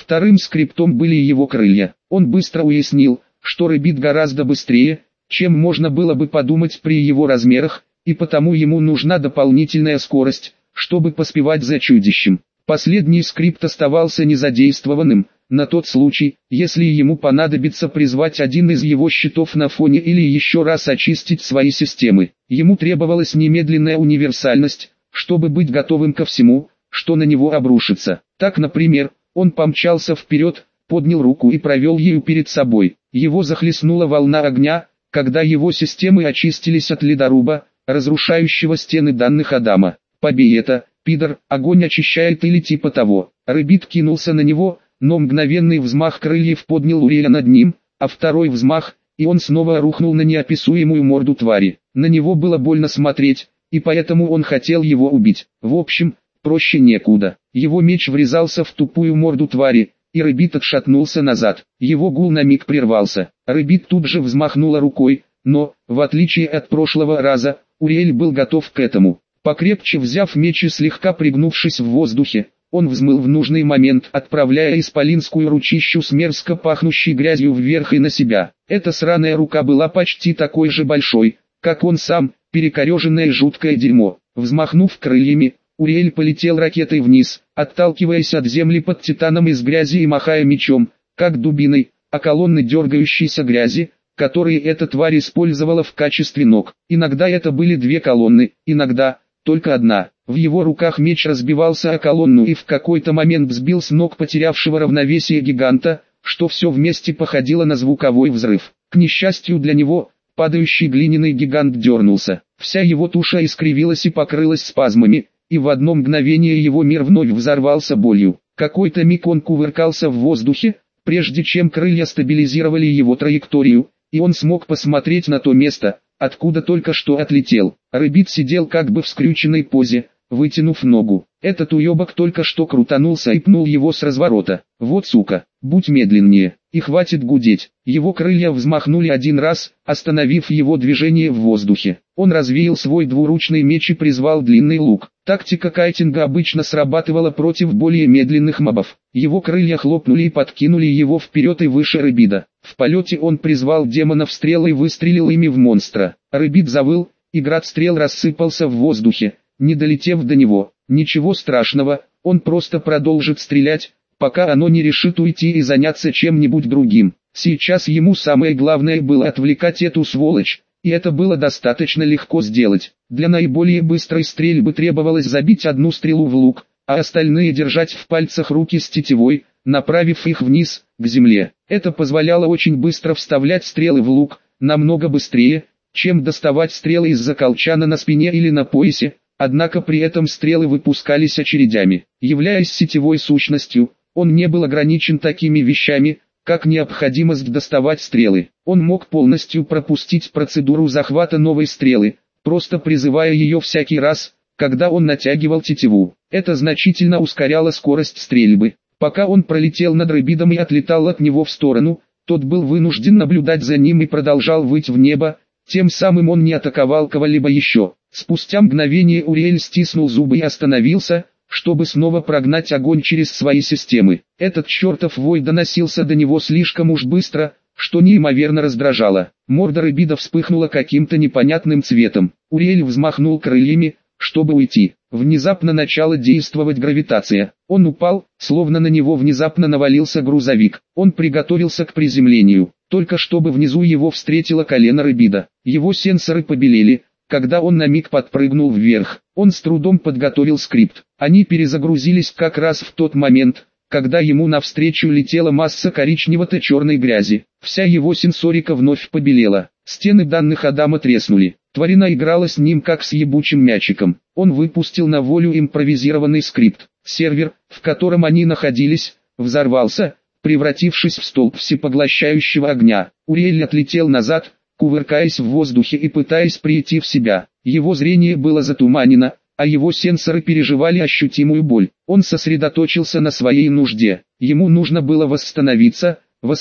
Вторым скриптом были его крылья. Он быстро уяснил, что рыбит гораздо быстрее, чем можно было бы подумать при его размерах, и потому ему нужна дополнительная скорость, чтобы поспевать за чудищем. Последний скрипт оставался незадействованным, на тот случай, если ему понадобится призвать один из его щитов на фоне или еще раз очистить свои системы. Ему требовалась немедленная универсальность, чтобы быть готовым ко всему, что на него обрушится. Так, например, он помчался вперед, поднял руку и провел ею перед собой. Его захлестнула волна огня, когда его системы очистились от ледоруба, разрушающего стены данных Адама. «Побей это, пидор, огонь очищает» или типа того. Рыбит кинулся на него, но мгновенный взмах крыльев поднял Уриэля над ним, а второй взмах, и он снова рухнул на неописуемую морду твари. На него было больно смотреть, и поэтому он хотел его убить. В общем, проще некуда. Его меч врезался в тупую морду твари, и Рыбит отшатнулся назад. Его гул на миг прервался. Рыбит тут же взмахнула рукой, но, в отличие от прошлого раза, Уриэль был готов к этому. Покрепче взяв меч и слегка пригнувшись в воздухе, он взмыл в нужный момент, отправляя исполинскую ручищу с мерзко пахнущей грязью вверх и на себя. Эта сраная рука была почти такой же большой, как он сам, перекореженное жуткое дерьмо. Взмахнув крыльями, Уриэль полетел ракетой вниз, отталкиваясь от земли под титаном из грязи и махая мечом, как дубиной, о колонны дергающейся грязи, которые эта тварь использовала в качестве ног. Иногда это были две колонны, иногда только одна. В его руках меч разбивался о колонну и в какой-то момент сбил с ног потерявшего равновесие гиганта, что все вместе походило на звуковой взрыв. К несчастью для него, падающий глиняный гигант дернулся. Вся его туша искривилась и покрылась спазмами, и в одно мгновение его мир вновь взорвался болью. Какой-то миг он кувыркался в воздухе, прежде чем крылья стабилизировали его траекторию, и он смог посмотреть на то место, откуда только что отлетел. Рыбит сидел как бы в скрюченной позе, вытянув ногу. Этот уебок только что крутанулся и пнул его с разворота. Вот сука, будь медленнее, и хватит гудеть. Его крылья взмахнули один раз, остановив его движение в воздухе. Он развеял свой двуручный меч и призвал длинный лук. Тактика кайтинга обычно срабатывала против более медленных мобов. Его крылья хлопнули и подкинули его вперед и выше Рыбида. В полете он призвал демонов стрел и выстрелил ими в монстра. Рыбид завыл, и град стрел рассыпался в воздухе, не долетев до него. Ничего страшного, он просто продолжит стрелять, пока оно не решит уйти и заняться чем-нибудь другим. Сейчас ему самое главное было отвлекать эту сволочь, и это было достаточно легко сделать. Для наиболее быстрой стрельбы требовалось забить одну стрелу в лук, а остальные держать в пальцах руки с тетивой, направив их вниз, к земле. Это позволяло очень быстро вставлять стрелы в лук, намного быстрее, чем доставать стрелы из-за колчана на спине или на поясе, однако при этом стрелы выпускались очередями. Являясь сетевой сущностью, он не был ограничен такими вещами, как необходимость доставать стрелы. Он мог полностью пропустить процедуру захвата новой стрелы, просто призывая ее всякий раз, когда он натягивал тетиву. Это значительно ускоряло скорость стрельбы. Пока он пролетел над Рыбидом и отлетал от него в сторону, тот был вынужден наблюдать за ним и продолжал выть в небо, тем самым он не атаковал кого-либо еще. Спустя мгновение Уриэль стиснул зубы и остановился, чтобы снова прогнать огонь через свои системы. Этот чертов вой доносился до него слишком уж быстро, что неимоверно раздражало. Морда Рыбида вспыхнула каким-то непонятным цветом. Уриэль взмахнул крыльями, чтобы уйти. Внезапно начала действовать гравитация. Он упал, словно на него внезапно навалился грузовик. Он приготовился к приземлению, только чтобы внизу его встретило колено Рыбида. Его сенсоры побелели, когда он на миг подпрыгнул вверх. Он с трудом подготовил скрипт. Они перезагрузились как раз в тот момент, когда ему навстречу летела масса коричнево-черной грязи. Вся его сенсорика вновь побелела. Стены данных Адама треснули. Тварина играла с ним как с ебучим мячиком. Он выпустил на волю импровизированный скрипт. Сервер, в котором они находились, взорвался, превратившись в столб всепоглощающего огня. Уриэль отлетел назад, кувыркаясь в воздухе и пытаясь прийти в себя. Его зрение было затуманено, а его сенсоры переживали ощутимую боль. Он сосредоточился на своей нужде. Ему нужно было восстановиться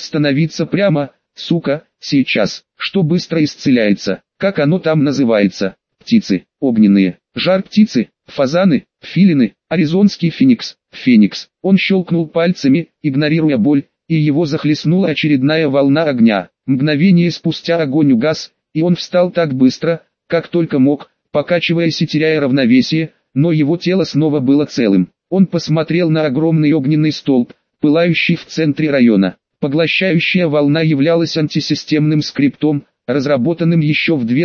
прямо, сука, сейчас. Что быстро исцеляется, как оно там называется? Птицы, огненные, жар-птицы, фазаны, филины, Аризонский феникс, феникс. Он щелкнул пальцами, игнорируя боль, и его захлестнула очередная волна огня. Мгновение спустя огонь угас, и он встал так быстро, как только мог, покачиваясь и теряя равновесие, но его тело снова было целым. Он посмотрел на огромный огненный столб, пылающий в центре района. Поглощающая волна являлась антисистемным скриптом, разработанным еще в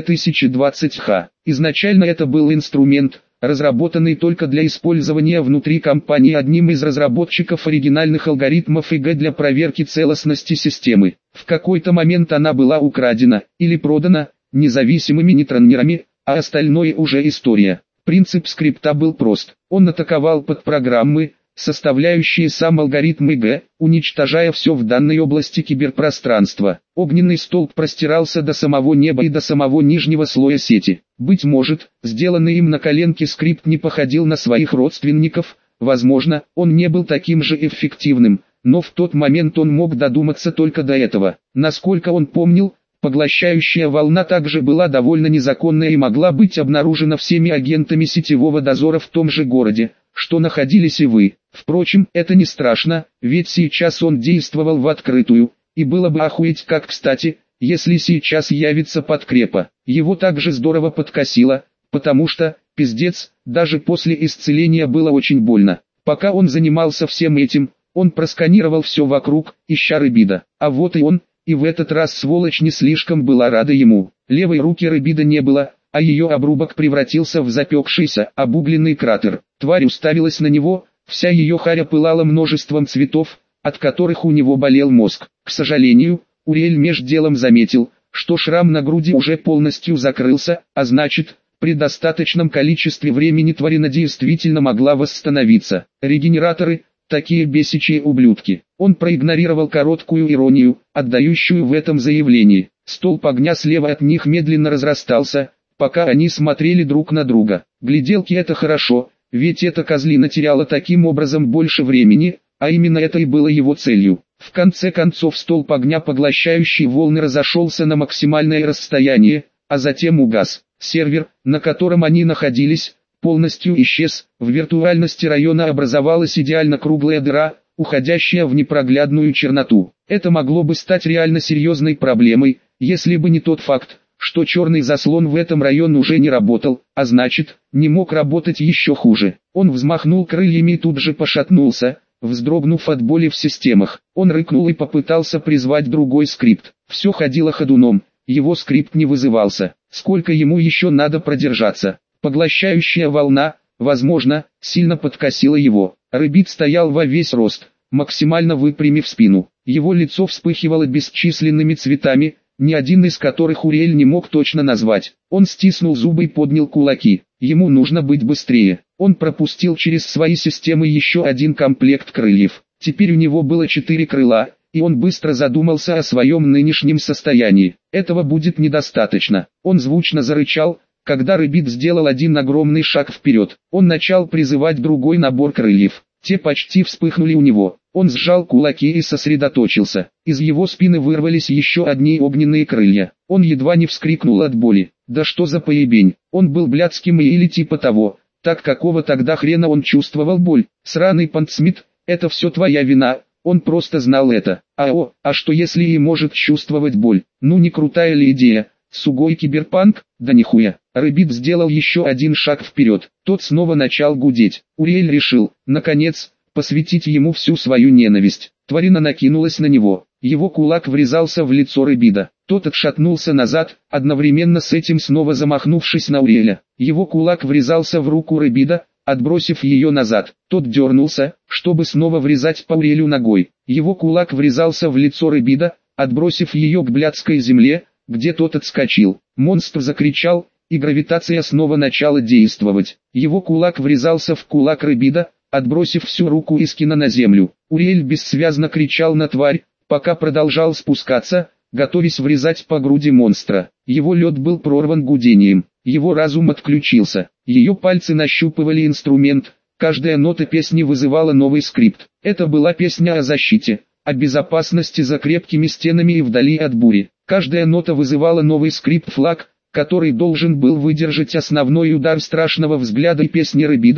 2020 Изначально это был инструмент, разработанный только для использования внутри компании одним из разработчиков оригинальных алгоритмов ИГ для проверки целостности системы. В какой-то момент она была украдена или продана независимыми нейтронерами, а остальное уже история. Принцип скрипта был прост. Он атаковал подпрограммы, составляющие сам алгоритм ИГ, уничтожая все в данной области киберпространства. Огненный столб простирался до самого неба и до самого нижнего слоя сети. Быть может, сделанный им на коленке скрипт не походил на своих родственников, возможно, он не был таким же эффективным, но в тот момент он мог додуматься только до этого. Насколько он помнил, поглощающая волна также была довольно незаконная и могла быть обнаружена всеми агентами сетевого дозора в том же городе, что находились и вы. Впрочем, это не страшно, ведь сейчас он действовал в открытую, и было бы охуеть как кстати, если сейчас явится подкрепа. Его также здорово подкосило, потому что, пиздец, даже после исцеления было очень больно. Пока он занимался всем этим, он просканировал все вокруг, ища Рыбида. А вот и он, и в этот раз сволочь не слишком была рада ему. Левой руки Рыбида не было, а ее обрубок превратился в запекшийся, обугленный кратер. Тварь уставилась на него, вся ее харя пылала множеством цветов, от которых у него болел мозг. К сожалению, Уриэль меж делом заметил, что шрам на груди уже полностью закрылся, а значит, при достаточном количестве времени тварина действительно могла восстановиться. Регенераторы, такие бесячие ублюдки. Он проигнорировал короткую иронию, отдающую в этом заявлении. Столб огня слева от них медленно разрастался, пока они смотрели друг на друга. Гляделки это хорошо, ведь эта козлина теряла таким образом больше времени, а именно это и было его целью. В конце концов столб огня, поглощающий волны, разошелся на максимальное расстояние, а затем угас. Сервер, на котором они находились, полностью исчез. В виртуальности района образовалась идеально круглая дыра, уходящая в непроглядную черноту. Это могло бы стать реально серьезной проблемой, если бы не тот факт, что черный заслон в этом районе уже не работал, а значит, не мог работать еще хуже. Он взмахнул крыльями и тут же пошатнулся, вздрогнув от боли в системах. Он рыкнул и попытался призвать другой скрипт. Все ходило ходуном, его скрипт не вызывался. Сколько ему еще надо продержаться? Поглощающая волна, возможно, сильно подкосила его. Рыбид стоял во весь рост, максимально выпрямив спину. Его лицо вспыхивало бесчисленными цветами, ни один из которых Уриэль не мог точно назвать. Он стиснул зубы и поднял кулаки. Ему нужно быть быстрее. Он пропустил через свои системы еще один комплект крыльев. Теперь у него было 4 крыла, и он быстро задумался о своем нынешнем состоянии. Этого будет недостаточно. Он звучно зарычал, когда Рыбид сделал один огромный шаг вперед. Он начал призывать другой набор крыльев. Те почти вспыхнули у него. Он сжал кулаки и сосредоточился. Из его спины вырвались еще одни огненные крылья. Он едва не вскрикнул от боли. Да что за поебень? Он был блядским или типа того. Так какого тогда хрена он чувствовал боль? Сраный Пантсмит, это все твоя вина. Он просто знал это. А что если и может чувствовать боль? Ну не крутая ли идея? Сугой киберпанк? Да нихуя. Рыбид сделал еще один шаг вперед. Тот снова начал гудеть. Уриэль решил, наконец, посвятить ему всю свою ненависть. Тварина накинулась на него. Его кулак врезался в лицо Рыбида. Тот отшатнулся назад, одновременно с этим снова замахнувшись на Уриэля. Его кулак врезался в руку Рыбида, отбросив ее назад. Тот дернулся, чтобы снова врезать по Уриэлю ногой. Его кулак врезался в лицо Рыбида, отбросив ее к блядской земле, где тот отскочил. Монстр закричал, и гравитация снова начала действовать. Его кулак врезался в кулак Рыбида, отбросив всю руку Искина на землю. Уриэль бессвязно кричал на тварь, пока продолжал спускаться, готовясь врезать по груди монстра. Его лед был прорван гудением. Его разум отключился. Ее пальцы нащупывали инструмент. Каждая нота песни вызывала новый скрипт. Это была песня о защите, о безопасности за крепкими стенами и вдали от бури. Каждая нота вызывала новый скрипт-флаг, который должен был выдержать основной удар страшного взгляда и песни Рыбида,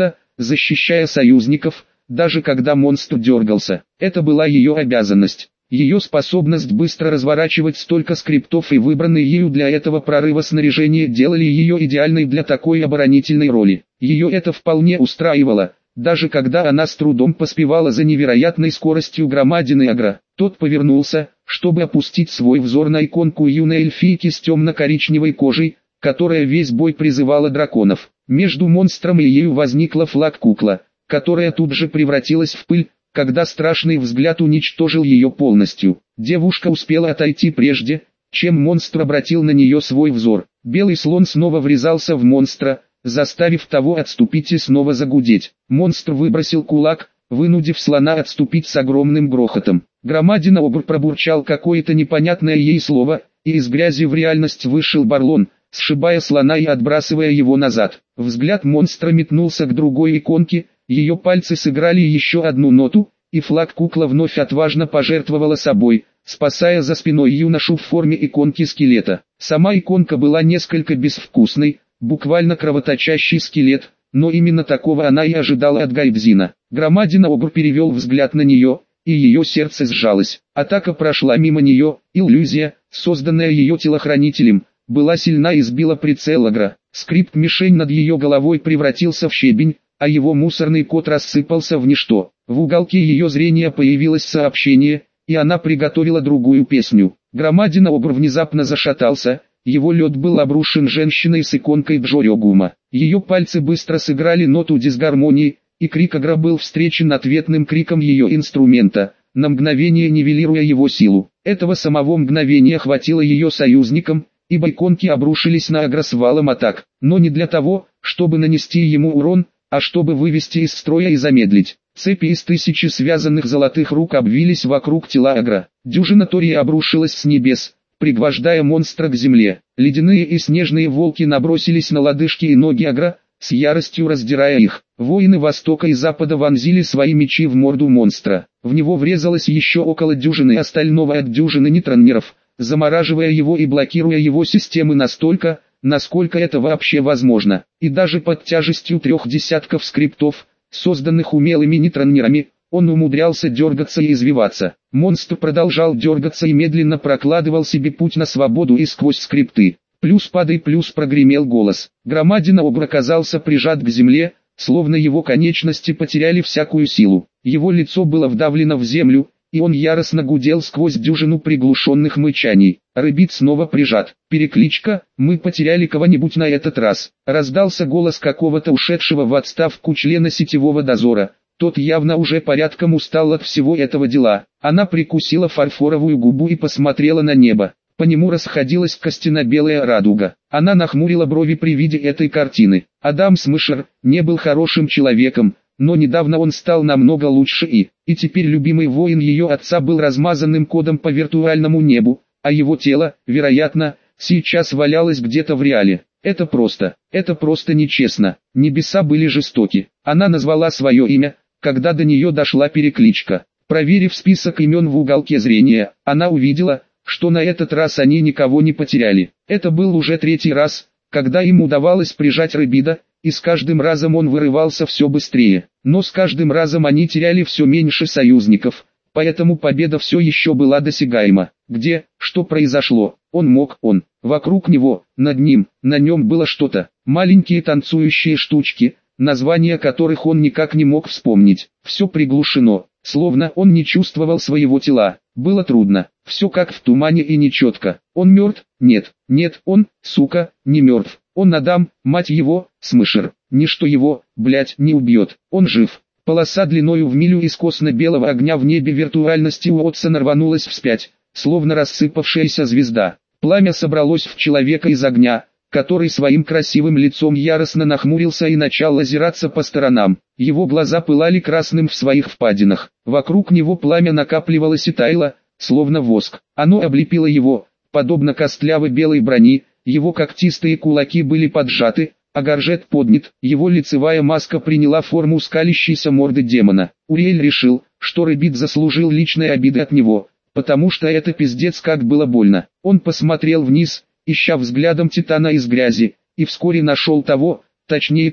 защищая союзников, даже когда монстр дергался. Это была ее обязанность. Ее способность быстро разворачивать столько скриптов и выбранные ею для этого прорыва снаряжение делали ее идеальной для такой оборонительной роли. Ее это вполне устраивало, даже когда она с трудом поспевала за невероятной скоростью громадины Агра. Тот повернулся, чтобы опустить свой взор на иконку юной эльфийки с темно-коричневой кожей, которая весь бой призывала драконов. Между монстром и ею возникла флаг-кукла, которая тут же превратилась в пыль, когда страшный взгляд уничтожил ее полностью. Девушка успела отойти прежде, чем монстр обратил на нее свой взор. Белый слон снова врезался в монстра, заставив того отступить и снова загудеть. Монстр выбросил кулак, вынудив слона отступить с огромным грохотом. Громадина-обр пробурчал какое-то непонятное ей слово, и из грязи в реальность вышел Барлон, сшибая слона и отбрасывая его назад. Взгляд монстра метнулся к другой иконке, ее пальцы сыграли еще одну ноту, и флаг-кукла вновь отважно пожертвовала собой, спасая за спиной юношу в форме иконки скелета. Сама иконка была несколько безвкусной, буквально кровоточащий скелет, но именно такого она и ожидала от Гайдзина. Громадина-обр перевел взгляд на нее, и ее сердце сжалось. Атака прошла мимо нее, иллюзия, созданная ее телохранителем, была сильна и сбила прицел Агра. Скрипт-мишень над ее головой превратился в щебень, а его мусорный кот рассыпался в ничто. В уголке ее зрения появилось сообщение, и она приготовила другую песню. Громадина-обр внезапно зашатался, его лед был обрушен женщиной с иконкой Джорёгума. Ее пальцы быстро сыграли ноту дисгармонии, и крик Агра был встречен ответным криком ее инструмента, на мгновение нивелируя его силу. Этого самого мгновения хватило ее союзникам, ибо иконки обрушились на Агра с валом атак, но не для того, чтобы нанести ему урон, а чтобы вывести из строя и замедлить. Цепи из тысячи связанных золотых рук обвились вокруг тела Агра. Дюжина Тории обрушилась с небес, пригвождая монстра к земле. Ледяные и снежные волки набросились на лодыжки и ноги Агра, с яростью раздирая их. Воины Востока и Запада вонзили свои мечи в морду монстра. В него врезалось еще около дюжины остального от дюжины нетроннеров, замораживая его и блокируя его системы настолько, насколько это вообще возможно. И даже под тяжестью 3 десятков скриптов, созданных умелыми нетроннерами, он умудрялся дергаться и извиваться. Монстр продолжал дергаться и медленно прокладывал себе путь на свободу и сквозь скрипты. Плюс падай, плюс прогремел голос. Громадина-обр оказался прижат к земле, словно его конечности потеряли всякую силу. Его лицо было вдавлено в землю, и он яростно гудел сквозь дюжину приглушенных мычаний. Рыбит снова прижат. Перекличка, мы потеряли кого-нибудь на этот раз. Раздался голос какого-то ушедшего в отставку члена сетевого дозора. Тот явно уже порядком устал от всего этого дела. Она прикусила фарфоровую губу и посмотрела на небо. По нему расходилась костяно-белая радуга. Она нахмурила брови при виде этой картины. Адам Смышер не был хорошим человеком, но недавно он стал намного лучше и теперь любимый воин ее отца был размазанным кодом по виртуальному небу, а его тело, вероятно, сейчас валялось где-то в реале. Это просто нечестно. Небеса были жестоки. Она назвала свое имя, когда до нее дошла перекличка. Проверив список имен в уголке зрения, она увидела, что на этот раз они никого не потеряли. Это был уже 3-й раз, когда им удавалось прижать Рыбида, и с каждым разом он вырывался все быстрее. Но с каждым разом они теряли все меньше союзников, поэтому победа все еще была досягаема. Где, что произошло? Вокруг него, над ним, на нем было что-то. Маленькие танцующие штучки, названия которых он никак не мог вспомнить. Все приглушено, словно он не чувствовал своего тела. Было трудно, все как в тумане и нечетко. Он мертв? Нет, он, сука, не мертв. Он Адам, мать его, Смышер. Ничто его, не убьет. Он жив. Полоса длиною в милю из косно-белого огня в небе виртуальности Уотсона рванулась вспять, словно рассыпавшаяся звезда. Пламя собралось в человека из огня, который своим красивым лицом яростно нахмурился и начал озираться по сторонам. Его глаза пылали красным в своих впадинах. Вокруг него пламя накапливалось и таяло, словно воск. Оно облепило его, подобно костлявой белой брони, его когтистые кулаки были поджаты, а горжет поднят, его лицевая маска приняла форму скалящейся морды демона. Уриэль решил, что Рыбид заслужил личной обиды от него, потому что это пиздец как было больно. Он посмотрел вниз, ища взглядом Титана из грязи, и вскоре нашел того, точнее то,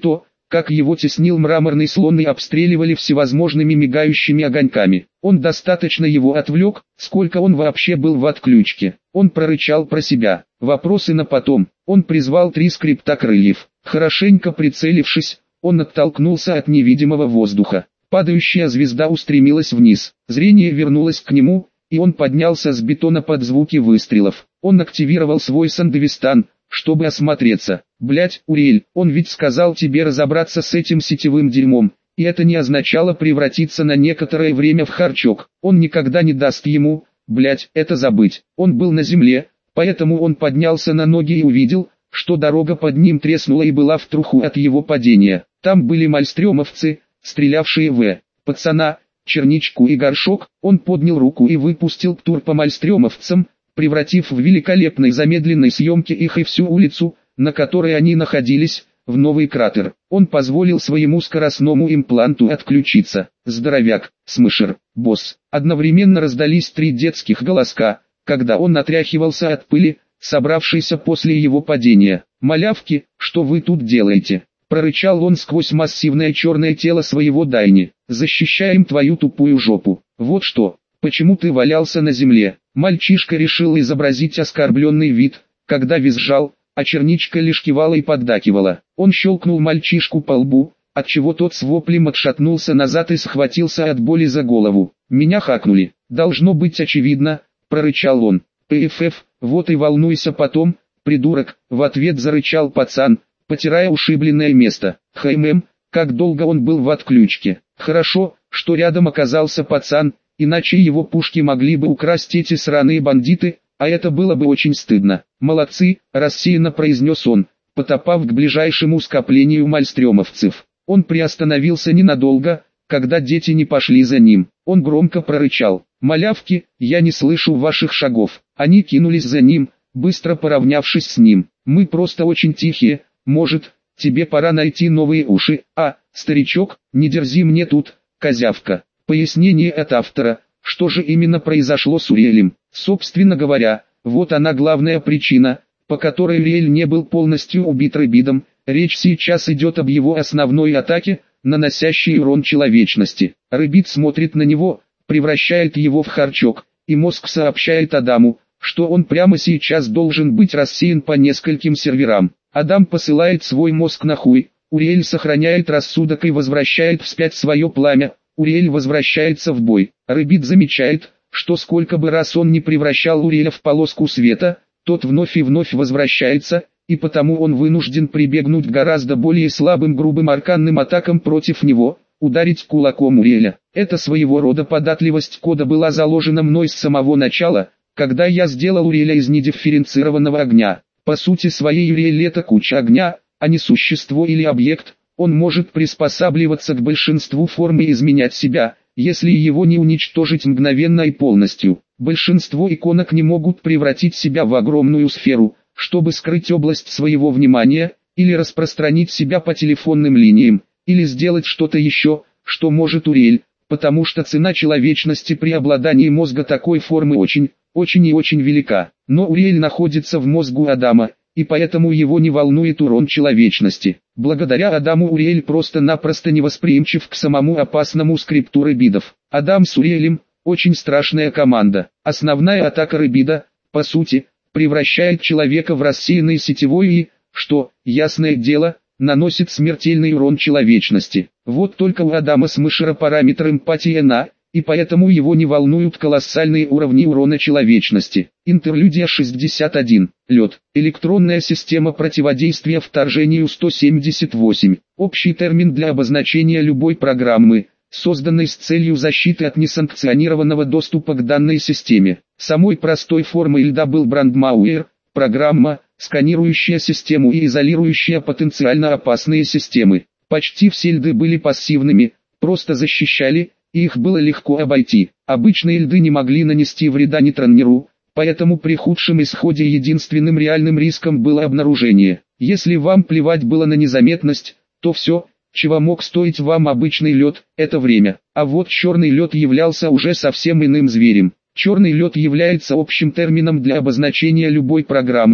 как его теснил мраморный слон и обстреливали всевозможными мигающими огоньками. Он достаточно его отвлек, сколько он вообще был в отключке. Он прорычал про себя. Вопросы на потом. Он призвал 3 скрипта крыльев. Хорошенько прицелившись, он оттолкнулся от невидимого воздуха. Падающая звезда устремилась вниз. Зрение вернулось к нему, и он поднялся с бетона под звуки выстрелов. Он активировал свой Сандевистан, чтобы осмотреться. Блять, Уриэль, он ведь сказал тебе разобраться с этим сетевым дерьмом, и это не означало превратиться на некоторое время в харчок. Он никогда не даст ему, блять, это забыть. Он был на земле, поэтому он поднялся на ноги и увидел, что дорога под ним треснула и была в труху от его падения. Там были мальстрёмовцы, стрелявшие в пацана, черничку и горшок. Он поднял руку и выпустил птур по мальстрёмовцам, превратив в великолепной замедленной съемке их и всю улицу, на которой они находились, в новый кратер. Он позволил своему скоростному импланту отключиться. Здоровяк, смышер, босс. Одновременно раздались 3 детских голоска, когда он отряхивался от пыли, собравшейся после его падения. «Малявки, что вы тут делаете?» Прорычал он сквозь массивное черное тело своего Дайни. «Защищаем твою тупую жопу. Вот что, почему ты валялся на земле?» Мальчишка решил изобразить оскорбленный вид, когда визжал, а черничка лишь кивала и поддакивала. Он щелкнул мальчишку по лбу, отчего тот с воплем отшатнулся назад и схватился от боли за голову. «Меня хакнули. Должно быть очевидно», — прорычал он. «ПФФ, вот и волнуйся потом, придурок», — в ответ зарычал пацан, потирая ушибленное место. Как долго он был в отключке. Хорошо, что рядом оказался пацан, иначе его пушки могли бы украсть эти сраные бандиты, а это было бы очень стыдно. «Молодцы», — рассеянно произнес он, потопав к ближайшему скоплению мальстрёмовцев. Он приостановился ненадолго, когда дети не пошли за ним. Он громко прорычал: «Малявки, я не слышу ваших шагов». Они кинулись за ним, быстро поравнявшись с ним. «Мы просто очень тихие, может, тебе пора найти новые уши, старичок, не дерзи мне тут, козявка». Пояснение от автора. Что же именно произошло с Уриэлем? Собственно говоря, вот она главная причина, по которой Уриэль не был полностью убит Рэбидом. Речь сейчас идет об его основной атаке, наносящей урон человечности. Рэбид смотрит на него, превращает его в харчок, и мозг сообщает Адаму, что он прямо сейчас должен быть рассеян по нескольким серверам. Адам посылает свой мозг на хуй, Уриэль сохраняет рассудок и возвращает вспять свое пламя. Уриэль возвращается в бой. Рэбид замечает, что сколько бы раз он не превращал Уриэля в полоску света, тот вновь и вновь возвращается, и потому он вынужден прибегнуть к гораздо более слабым грубым арканным атакам против него, ударить кулаком Уриэля. Эта своего рода податливость кода была заложена мной с самого начала, когда я сделал Уриэля из недифференцированного огня. По сути своей Уриэль — это куча огня, а не существо или объект. Он может приспосабливаться к большинству форм и изменять себя, если его не уничтожить мгновенно и полностью. Большинство иконок не могут превратить себя в огромную сферу, чтобы скрыть область своего внимания, или распространить себя по телефонным линиям, или сделать что-то еще, что может Уриэль, потому что цена человечности при обладании мозга такой формы очень и очень велика. Но Уриэль находится в мозгу Адама, и поэтому его не волнует урон человечности. Благодаря Адаму Уриэль просто-напросто невосприимчив к самому опасному скрипту Рэбидов. Адам с Уриэлем – очень страшная команда. Основная атака Рэбида, по сути, превращает человека в рассеянный сетевой и, что, ясное дело, наносит смертельный урон человечности. Вот только у Адама Смышера параметр эмпатии на, и поэтому его не волнуют колоссальные уровни урона человечности. Интерлюдия 61. Лед. Электронная система противодействия вторжению 178. Общий термин для обозначения любой программы, созданной с целью защиты от несанкционированного доступа к данной системе. Самой простой формой льда был брандмауэр, программа, сканирующая систему и изолирующая потенциально опасные системы. Почти все льды были пассивными, просто защищали, и их было легко обойти. Обычные льды не могли нанести вреда нейтронеру, поэтому при худшем исходе единственным реальным риском было обнаружение. Если вам плевать было на незаметность, то все, чего мог стоить вам обычный лед, это время. А вот черный лед являлся уже совсем иным зверем. Черный лед является общим термином для обозначения любой программы,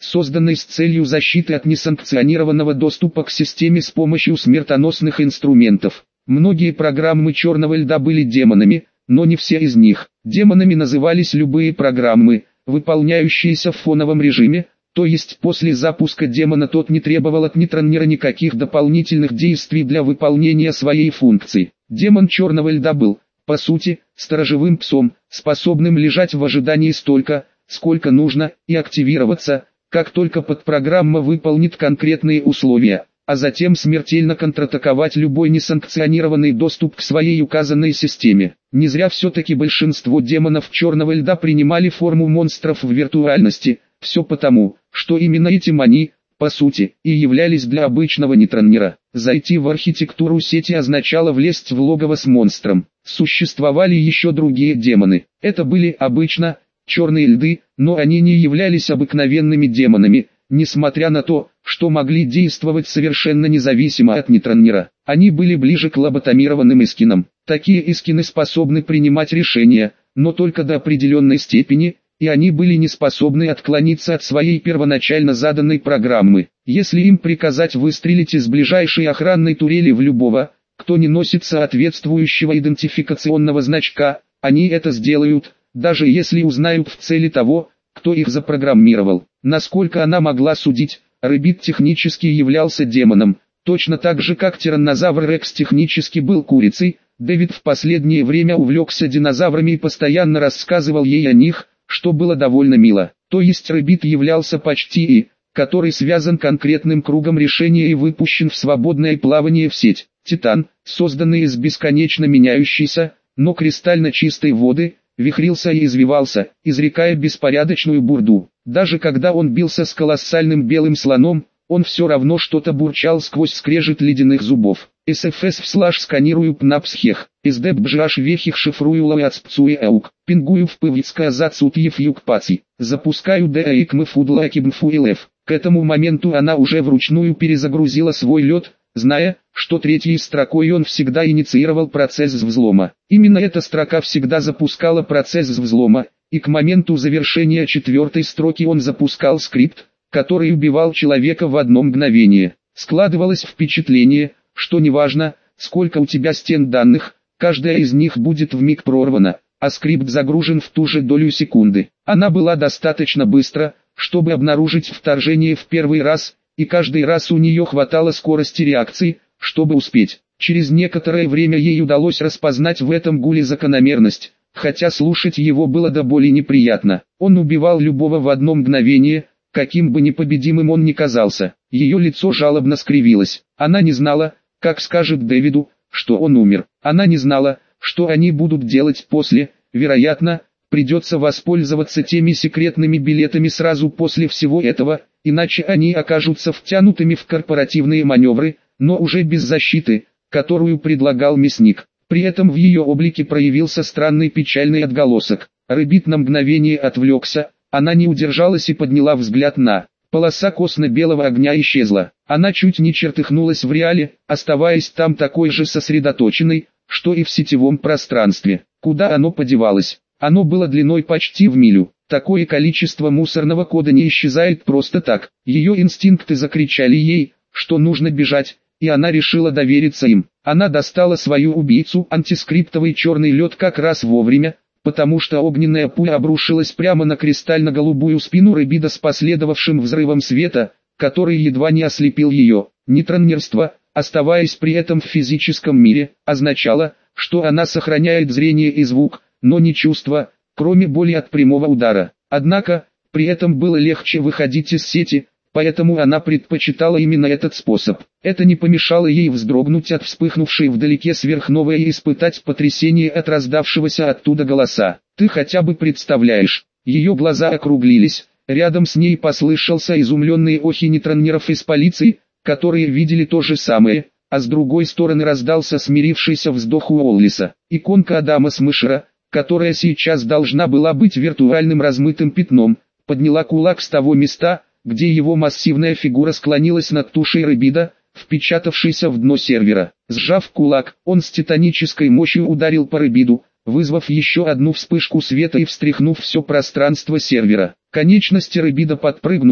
созданной с целью защиты от несанкционированного доступа к системе с помощью смертоносных инструментов. Многие программы черного льда были демонами, но не все из них. Демонами назывались любые программы, выполняющиеся в фоновом режиме, то есть после запуска демона тот не требовал от нейтронера никаких дополнительных действий для выполнения своей функции. Демон черного льда был, по сути, сторожевым псом, способным лежать в ожидании столько, сколько нужно, и активироваться, как только подпрограмма выполнит конкретные условия, а затем смертельно контратаковать любой несанкционированный доступ к своей указанной системе. Не зря все-таки большинство демонов черного льда принимали форму монстров в виртуальности, все потому, что именно этим они, по сути, и являлись для обычного нейтронера. Зайти в архитектуру сети означало влезть в логово с монстром. Существовали еще другие демоны. Это были обычно черные льды, но они не являлись обыкновенными демонами, несмотря на то, что могли действовать совершенно независимо от нейтронера. Они были ближе к лоботомированным искинам. Такие искины способны принимать решения, но только до определенной степени, и они были не способны отклониться от своей первоначально заданной программы. Если им приказать выстрелить из ближайшей охранной турели в любого, кто не носит соответствующего идентификационного значка, они это сделают, даже если узнают в цели того, кто их запрограммировал. Насколько она могла судить, Рэббит технически являлся демоном, точно так же как тираннозавр Рекс технически был курицей. Дэвид в последнее время увлекся динозаврами и постоянно рассказывал ей о них, что было довольно мило. То есть Рэббит являлся почти и, который связан конкретным кругом решения и выпущен в свободное плавание в сеть. Титан, созданный из бесконечно меняющейся, но кристально чистой воды, вихрился и извивался, изрекая беспорядочную бурду. Даже когда он бился с колоссальным белым слоном, он все равно что-то бурчал сквозь скрежет ледяных зубов. СФС в сканирую пнапсхех, СДЭП бжаш вехих шифрую лауацпцуи аук, пингую в пывицкая зацутьев юкпаци, запускаю дэаикмы фудлакибмфуилев. К этому моменту она уже вручную перезагрузила свой лед, зная, что третьей строкой он всегда инициировал процесс взлома. Именно эта строка всегда запускала процесс взлома, и к моменту завершения четвертой строки он запускал скрипт, который убивал человека в одно мгновение. Складывалось впечатление, что неважно, сколько у тебя стен данных, каждая из них будет вмиг прорвана, а скрипт загружен в ту же долю секунды. Она была достаточно быстра, чтобы обнаружить вторжение в первый раз, и каждый раз у нее хватало скорости реакции, чтобы успеть. Через некоторое время ей удалось распознать в этом гуле закономерность, хотя слушать его было до боли неприятно. Он убивал любого в одно мгновение, каким бы непобедимым он ни казался. Ее лицо жалобно скривилось. Она не знала, как скажет Дэвиду, что он умер. Она не знала, что они будут делать после. Вероятно, придется воспользоваться теми секретными билетами сразу после всего этого, иначе они окажутся втянутыми в корпоративные маневры, но уже без защиты, которую предлагал мясник. При этом в ее облике проявился странный печальный отголосок. Рэббит на мгновение отвлекся, она не удержалась и подняла взгляд на... Полоса косно-белого огня исчезла. Она чуть не чертыхнулась в реале, оставаясь там такой же сосредоточенной, что и в сетевом пространстве. Куда оно подевалось? Оно было длиной почти в милю. Такое количество мусорного кода не исчезает просто так. Ее инстинкты закричали ей, что нужно бежать, и она решила довериться им. Она достала свою убийцу, антискриптовый черный лед, как раз вовремя, потому что огненная пуля обрушилась прямо на кристально-голубую спину Рэббита с последовавшим взрывом света, который едва не ослепил ее. Нейтронерство, оставаясь при этом в физическом мире, означало, что она сохраняет зрение и звук, но не чувства, кроме боли от прямого удара. Однако, при этом было легче выходить из сети, поэтому она предпочитала именно этот способ. Это не помешало ей вздрогнуть от вспыхнувшей вдалеке сверхновой и испытать потрясение от раздавшегося оттуда голоса. «Ты хотя бы представляешь?» Ее глаза округлились, рядом с ней послышался изумленный охи нейтронеров из полиции, которые видели то же самое, а с другой стороны раздался смирившийся вздох Уоллиса. Иконка Адама Смешера, которая сейчас должна была быть виртуальным размытым пятном, подняла кулак с того места, где его массивная фигура склонилась над тушей Рэббита, впечатавшейся в дно сервера. Сжав кулак, он с титанической мощью ударил по Рэббиту, вызвав еще одну вспышку света и встряхнув все пространство сервера. Конечности Рэббита подпрыгнули,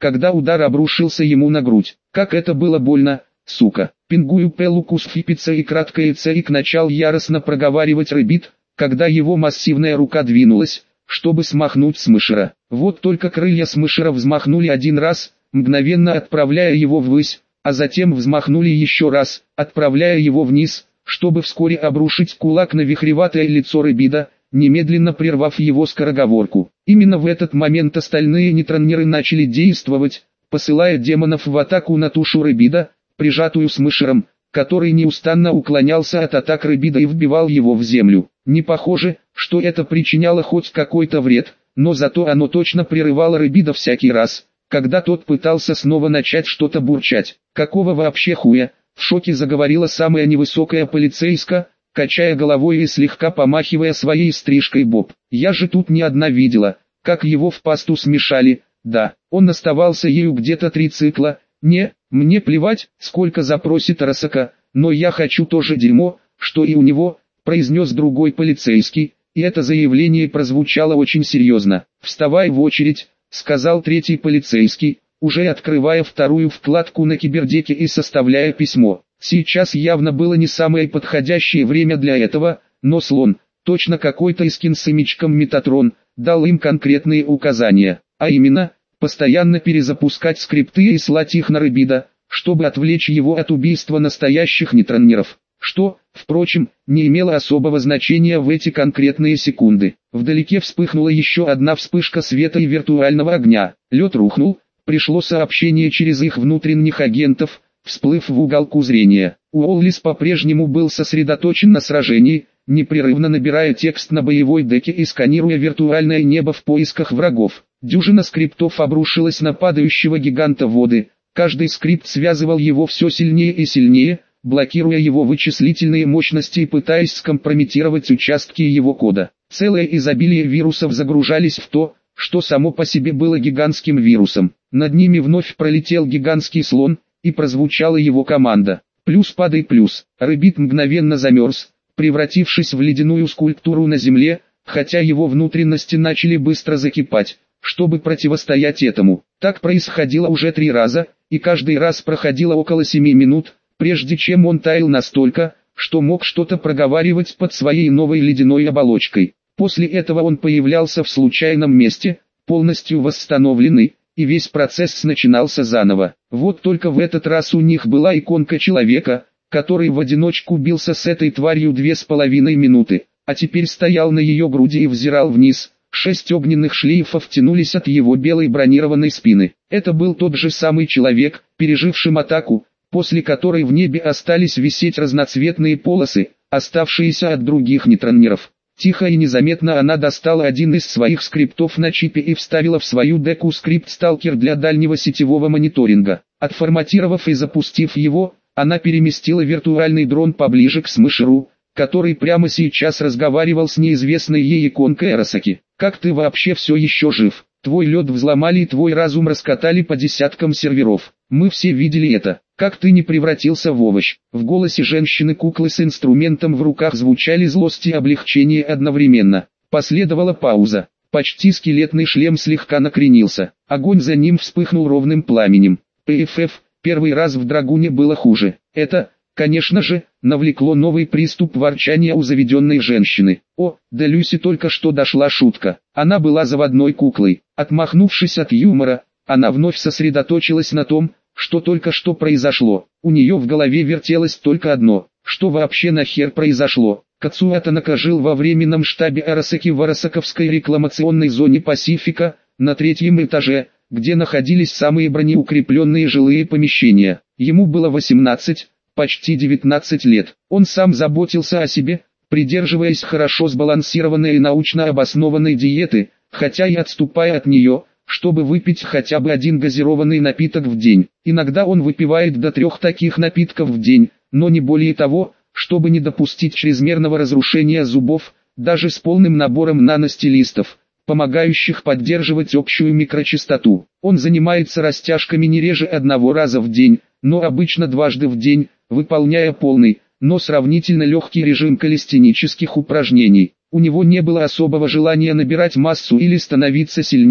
когда удар обрушился ему на грудь. Как это было больно, сука. Пингую пелукус фипица и краткое церик начал яростно проговаривать Рэббит, когда его массивная рука двинулась, чтобы смахнуть Смешера. Вот только крылья Смешера взмахнули один раз, мгновенно отправляя его ввысь, а затем взмахнули еще раз, отправляя его вниз, чтобы вскоре обрушить кулак на вихреватое лицо Рэббита, немедленно прервав его скороговорку. Именно в этот момент остальные нейтронеры начали действовать, посылая демонов в атаку на тушу Рэббита, прижатую Смешером, который неустанно уклонялся от атак Рэббита и вбивал его в землю. Не похоже, что это причиняло хоть какой-то вред, но зато оно точно прерывало Рэббита всякий раз, когда тот пытался снова начать что-то бурчать. «Какого вообще хуя?» — в шоке заговорила самая невысокая полицейская, качая головой и слегка помахивая своей стрижкой боб. «Я же тут не одна видела, как его в пасту смешали. Да, он оставался ею где-то 3 цикла. Не, мне плевать, сколько запросит Арасака, но я хочу то же дерьмо, что и у него», — произнес другой полицейский, и это заявление прозвучало очень серьезно. «Вставай в очередь», — сказал третий полицейский, уже открывая вторую вкладку на кибердеке и составляя письмо. Сейчас явно было не самое подходящее время для этого, но слон, точно какой-то искин с имечком Метатрон, дал им конкретные указания, а именно, постоянно перезапускать скрипты и слать их на Рэббита, чтобы отвлечь его от убийства настоящих нейтронеров, что, впрочем, не имело особого значения в эти конкретные секунды. Вдалеке вспыхнула еще одна вспышка света и виртуального огня, лед рухнул, пришло сообщение через их внутренних агентов, всплыв в уголку зрения. Уоллис по-прежнему был сосредоточен на сражении, непрерывно набирая текст на боевой деке и сканируя виртуальное небо в поисках врагов. Дюжина скриптов обрушилась на падающего гиганта воды, каждый скрипт связывал его все сильнее и сильнее, блокируя его вычислительные мощности и пытаясь скомпрометировать участки его кода. Целое изобилие вирусов загружались в то, что само по себе было гигантским вирусом. Над ними вновь пролетел гигантский слон, и прозвучала его команда. «Плюс падай плюс». Рэббит мгновенно замерз, превратившись в ледяную скульптуру на земле, хотя его внутренности начали быстро закипать, чтобы противостоять этому. Так происходило уже 3 раза, и каждый раз проходило около 7 минут, прежде чем он таял настолько, что мог что-то проговаривать под своей новой ледяной оболочкой. После этого он появлялся в случайном месте, полностью восстановленный, и весь процесс начинался заново. Вот только в этот раз у них была иконка человека, который в одиночку бился с этой тварью 2,5 минуты, а теперь стоял на ее груди и взирал вниз. 6 огненных шлейфов тянулись от его белой бронированной спины. Это был тот же самый человек, переживший атаку, после которой в небе остались висеть разноцветные полосы, оставшиеся от других нейтронеров. Тихо и незаметно она достала один из своих скриптов на чипе и вставила в свою деку скрипт Stalker для дальнего сетевого мониторинга. Отформатировав и запустив его, она переместила виртуальный дрон поближе к Смешеру, который прямо сейчас разговаривал с неизвестной ей иконкой Арасаки. «Как ты вообще все еще жив? Твой лед взломали и твой разум раскатали по десяткам серверов. Мы все видели это. Как ты не превратился в овощ?» В голосе женщины-куклы с инструментом в руках звучали злость и облегчение одновременно. Последовала пауза. Почти скелетный шлем слегка накренился. Огонь за ним вспыхнул ровным пламенем. ПФФ, первый раз в Драгуне было хуже. Это, конечно же, навлекло новый приступ ворчания у заведенной женщины. О, до Люси только что дошла шутка. Она была заводной куклой. Отмахнувшись от юмора, она вновь сосредоточилась на том, что только что произошло. У нее в голове вертелось только одно: что вообще нахер произошло? Кацуя Танака жил во временном штабе Арасаки в Арасаковской рекламационной зоне Пасифика, на 3-м этаже, где находились самые бронеукрепленные жилые помещения. Ему было 18, почти 19 лет. Он сам заботился о себе, придерживаясь хорошо сбалансированной и научно обоснованной диеты, хотя и отступая от нее, чтобы выпить хотя бы 1 газированный напиток в день. Иногда он выпивает до 3 таких напитков в день, но не более того, чтобы не допустить чрезмерного разрушения зубов, даже с полным набором наностилистов, помогающих поддерживать общую микрочастоту. Он занимается растяжками не реже 1 раза в день, но обычно 2 в день, выполняя полный, но сравнительно легкий режим калистенических упражнений. У него не было особого желания набирать массу или становиться сильнее,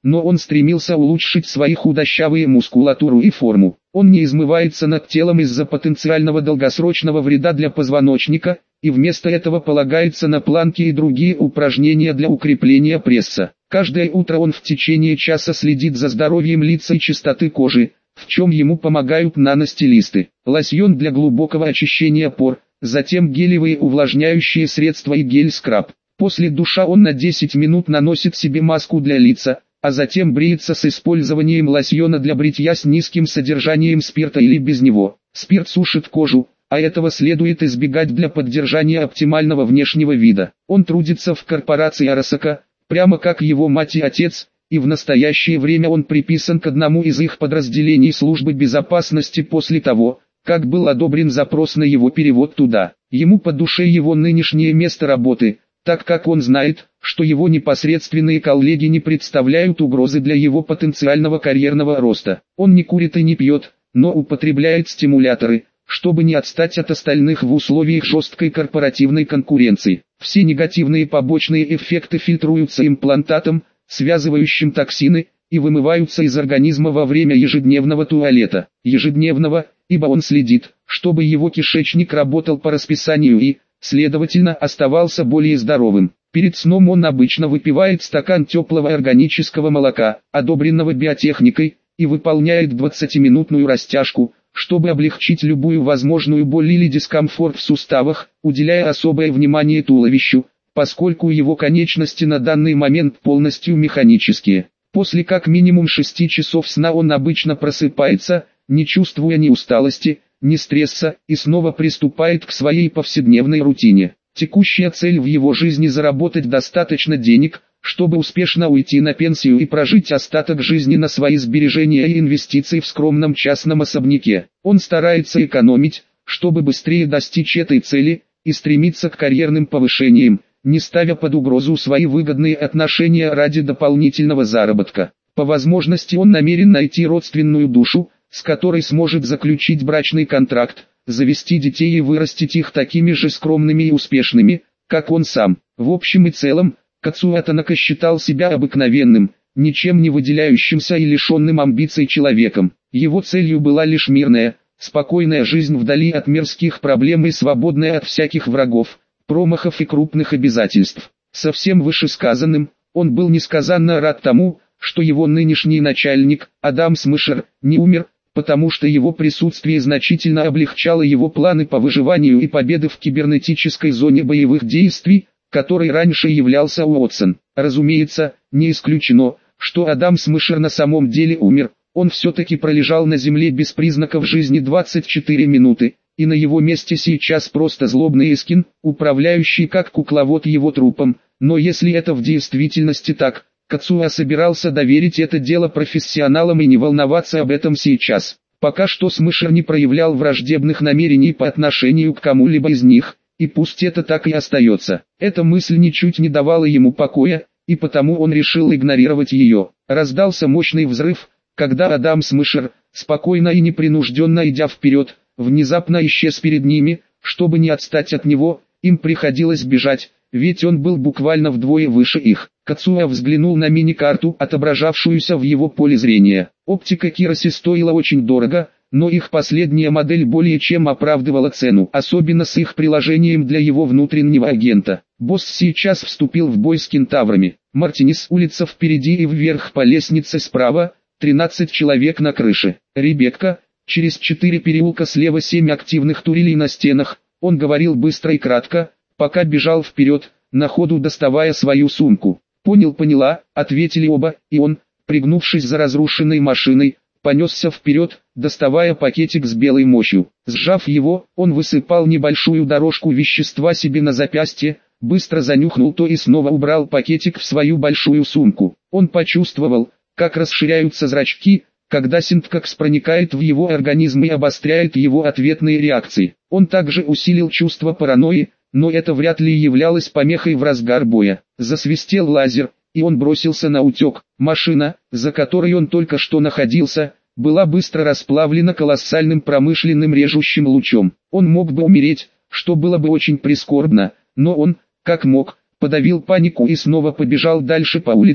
но он стремился улучшить свои худощавые мускулатуру и форму. Он не измывается над телом из-за потенциального долгосрочного вреда для позвоночника, и вместо этого полагается на планки и другие упражнения для укрепления пресса. Каждое утро он в течение часа следит за здоровьем лица и чистоты кожи, в чем ему помогают наностилисты. Лосьон для глубокого очищения пор, затем гелевые увлажняющие средства и гель-скраб. После душа он на 10 минут наносит себе маску для лица, а затем бреется с использованием лосьона для бритья с низким содержанием спирта или без него. Спирт сушит кожу, а этого следует избегать для поддержания оптимального внешнего вида. Он трудится в корпорации Арасака, прямо как его мать и отец, и в настоящее время он приписан к одному из их подразделений службы безопасности после того, как был одобрен запрос на его перевод туда. Ему по душе его нынешнее место работы, так как он знает, что его непосредственные коллеги не представляют угрозы для его потенциального карьерного роста. Он не курит и не пьет, но употребляет стимуляторы, чтобы не отстать от остальных в условиях жесткой корпоративной конкуренции. Все негативные побочные эффекты фильтруются имплантатом, связывающим токсины, и вымываются из организма во время ежедневного туалета. Ежедневного, ибо он следит, чтобы его кишечник работал по расписанию и, следовательно, оставался более здоровым. Перед сном он обычно выпивает стакан теплого органического молока, одобренного биотехникой, и выполняет 20-минутную растяжку, чтобы облегчить любую возможную боль или дискомфорт в суставах, уделяя особое внимание туловищу, поскольку его конечности на данный момент полностью механические. После как минимум 6 часов сна он обычно просыпается, не чувствуя ни усталости, ни стресса, и снова приступает к своей повседневной рутине. Текущая цель в его жизни — заработать достаточно денег, чтобы успешно уйти на пенсию и прожить остаток жизни на свои сбережения и инвестиции в скромном частном особняке. Он старается экономить, чтобы быстрее достичь этой цели, и стремится к карьерным повышениям, не ставя под угрозу свои выгодные отношения ради дополнительного заработка. По возможности он намерен найти родственную душу, с которой сможет заключить брачный контракт, завести детей и вырастить их такими же скромными и успешными, как он сам. В общем и целом, Кацуо Танака считал себя обыкновенным, ничем не выделяющимся и лишенным амбиций человеком. Его целью была лишь мирная, спокойная жизнь вдали от мирских проблем и свободная от всяких врагов, промахов и крупных обязательств. Со всем вышесказанным, он был несказанно рад тому, что его нынешний начальник, Адам Смышер, не умер, потому что его присутствие значительно облегчало его планы по выживанию и победы в кибернетической зоне боевых действий, которой раньше являлся Уотсон. Разумеется, не исключено, что Адам Смышер на самом деле умер. Он все-таки пролежал на земле без признаков жизни 24 минуты, и на его месте сейчас просто злобный Эскин, управляющий как кукловод его трупом. Но если это в действительности так, Кацуо собирался доверить это дело профессионалам и не волноваться об этом сейчас. Пока что Смышер не проявлял враждебных намерений по отношению к кому-либо из них, и пусть это так и остается. Эта мысль ничуть не давала ему покоя, и потому он решил игнорировать ее. Раздался мощный взрыв, когда Адам Смышер, спокойно и непринужденно идя вперед, внезапно исчез перед ними. Чтобы не отстать от него, им приходилось бежать, ведь он был буквально вдвое выше их. Кацуо взглянул на мини-карту, отображавшуюся в его поле зрения. Оптика Кироси стоила очень дорого, но их последняя модель более чем оправдывала цену, особенно с их приложением для его внутреннего агента. Босс сейчас вступил в бой с кентаврами. Мартинес, улица впереди и вверх по лестнице справа, 13 человек на крыше. Ребекка, через 4 переулка слева 7 активных турелей на стенах. Он говорил быстро и кратко, пока бежал вперед, на ходу доставая свою сумку. «Поняла», — ответили оба, и он, пригнувшись за разрушенной машиной, понесся вперед, доставая пакетик с белой мощью. Сжав его, он высыпал небольшую дорожку вещества себе на запястье, быстро занюхнул то и снова убрал пакетик в свою большую сумку. Он почувствовал, как расширяются зрачки, когда синтакс проникает в его организм и обостряет его ответные реакции. Он также усилил чувство паранойи, но это вряд ли являлось помехой в разгар боя. Засвистел лазер, и он бросился на утек. Машина, за которой он только что находился, была быстро расплавлена колоссальным промышленным режущим лучом. Он мог бы умереть, что было бы очень прискорбно, но он, как мог, подавил панику и снова побежал дальше по улице,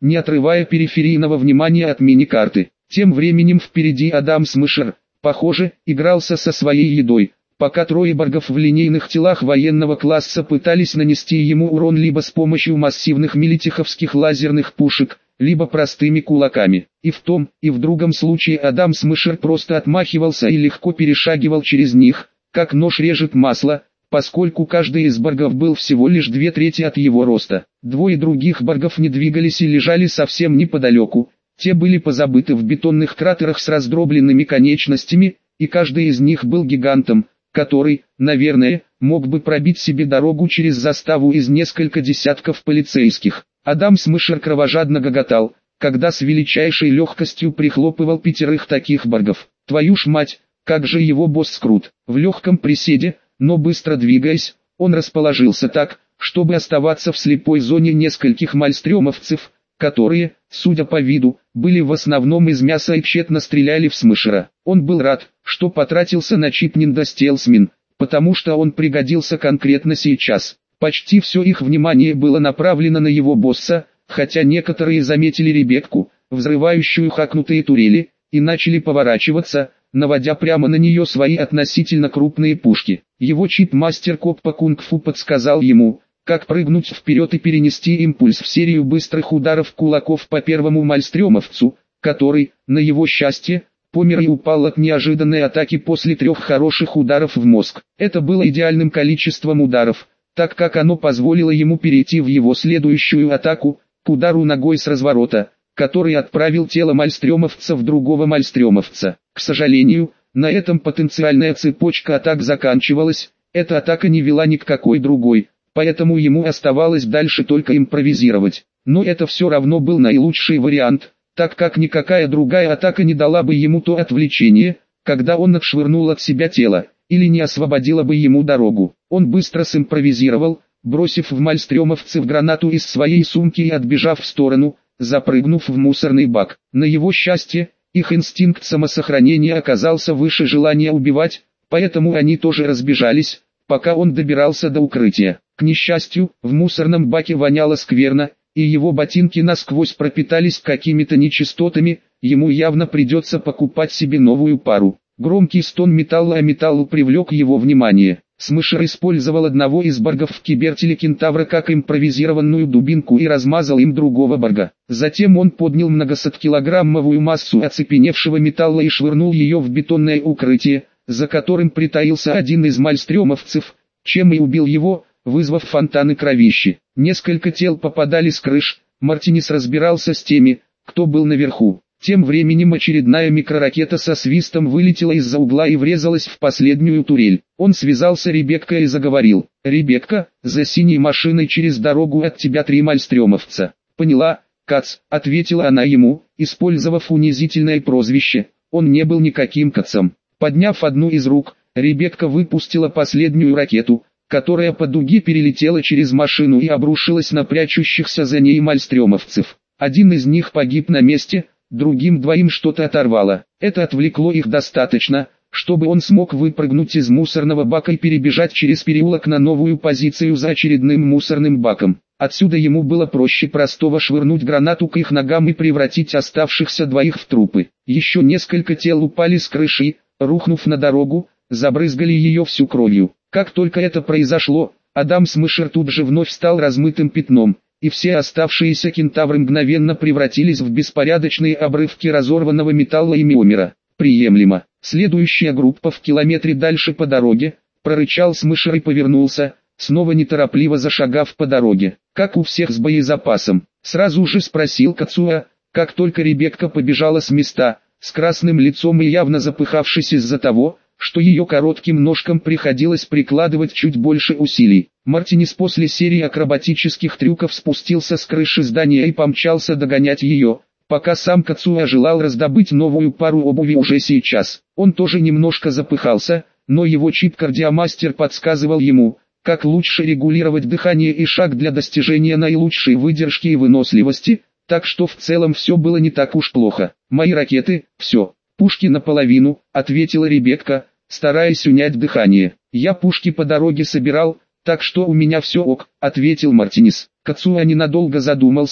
не отрывая периферийного внимания от мини-карты. Тем временем впереди Адам Смешер, похоже, игрался со своей едой, пока трое боргов в линейных телах военного класса пытались нанести ему урон либо с помощью массивных милитиховских лазерных пушек, либо простыми кулаками. И в том, и в другом случае Адам Смешер просто отмахивался и легко перешагивал через них, как нож режет масло, поскольку каждый из боргов был всего лишь 2/3 от его роста. Двое других боргов не двигались и лежали совсем неподалеку. Те были позабыты в бетонных кратерах с раздробленными конечностями, и каждый из них был гигантом, который, наверное, мог бы пробить себе дорогу через заставу из нескольких десятков полицейских. Адам Смешер кровожадно гоготал, когда с величайшей легкостью прихлопывал 5 таких боргов. Твою ж мать, как же его босс скрут. В легком приседе, но быстро двигаясь, он расположился так, чтобы оставаться в слепой зоне нескольких мальстрёмовцев, которые, судя по виду, были в основном из мяса и тщетно стреляли в Смешера. Он был рад, что потратился на Чипнинда Стелсмин, потому что он пригодился конкретно сейчас. Почти все их внимание было направлено на его босса, хотя некоторые заметили Ребекку, взрывающую хакнутые турели, и начали поворачиваться, наводя прямо на нее свои относительно крупные пушки. Его чип-мастер-коп по кунг-фу подсказал ему, как прыгнуть вперед и перенести импульс в серию быстрых ударов кулаков по первому мальстрёмовцу, который, на его счастье, помер и упал от неожиданной атаки после 3 хороших ударов в мозг. Это было идеальным количеством ударов, так как оно позволило ему перейти в его следующую атаку, к удару ногой с разворота, который отправил тело мальстрёмовца в другого мальстрёмовца. К сожалению, на этом потенциальная цепочка атак заканчивалась, эта атака не вела ни к какой другой, поэтому ему оставалось дальше только импровизировать. Но это все равно был наилучший вариант, так как никакая другая атака не дала бы ему то отвлечение, когда он отшвырнул от себя тело, или не освободила бы ему дорогу. Он быстро симпровизировал, бросив в мальстрёмовцев гранату из своей сумки и отбежав в сторону, запрыгнув в мусорный бак. На его счастье, их инстинкт самосохранения оказался выше желания убивать, поэтому они тоже разбежались, пока он добирался до укрытия. К несчастью, в мусорном баке воняло скверно, и его ботинки насквозь пропитались какими-то нечистотами, ему явно придется покупать себе новую пару. Громкий стон металла о металлу привлек его внимание. Смешер использовал одного из боргов в кибертелекентавра как импровизированную дубинку и размазал им другого борга. Затем он поднял многосоткилограммовую массу оцепеневшего металла и швырнул ее в бетонное укрытие, за которым притаился один из мальстрёмовцев, чем и убил его, вызвав фонтаны кровищи. Несколько тел попадали с крыш, Мартинес разбирался с теми, кто был наверху. Тем временем очередная микроракета со свистом вылетела из-за угла и врезалась в последнюю турель. Он связался с Ребеккой и заговорил. «Ребекка, за синей машиной через дорогу от тебя 3 мальстрёмовца». «Поняла, Кац», — ответила она ему, использовав унизительное прозвище. Он не был никаким Кацом. Подняв одну из рук, Ребекка выпустила последнюю ракету, которая по дуге перелетела через машину и обрушилась на прячущихся за ней мальстрёмовцев. Один из них погиб на месте, другим 2 что-то оторвало. Это отвлекло их достаточно, чтобы он смог выпрыгнуть из мусорного бака и перебежать через переулок на новую позицию за очередным мусорным баком. Отсюда ему было проще простого швырнуть гранату к их ногам и превратить оставшихся 2 в трупы. Еще несколько тел упали с крыши, рухнув на дорогу, забрызгали ее всю кровью. Как только это произошло, Адам Смешер тут же вновь стал размытым пятном, и все оставшиеся кентавры мгновенно превратились в беспорядочные обрывки разорванного металла и миомера. Приемлемо. Следующая группа в километре дальше по дороге, прорычал Смешер и повернулся, снова неторопливо зашагав по дороге. «Как у всех с боезапасом?» Сразу же спросил Кацуа, как только Ребекка побежала с места, с красным лицом и явно запыхавшись из-за того, что ее коротким ножкам приходилось прикладывать чуть больше усилий. Мартинес после серии акробатических трюков спустился с крыши здания и помчался догонять ее, пока сам Кацуа желал раздобыть новую пару обуви уже сейчас. Он тоже немножко запыхался, но его чип-кардиомастер подсказывал ему, как лучше регулировать дыхание и шаг для достижения наилучшей выдержки и выносливости, так что в целом все было не так уж плохо. «Мои ракеты, все, пушки наполовину», — ответила Ребекка, стараясь унять дыхание. «Я пушки по дороге собирал, так что у меня все ок», — ответил Мартинес. Кацуа ненадолго задумался,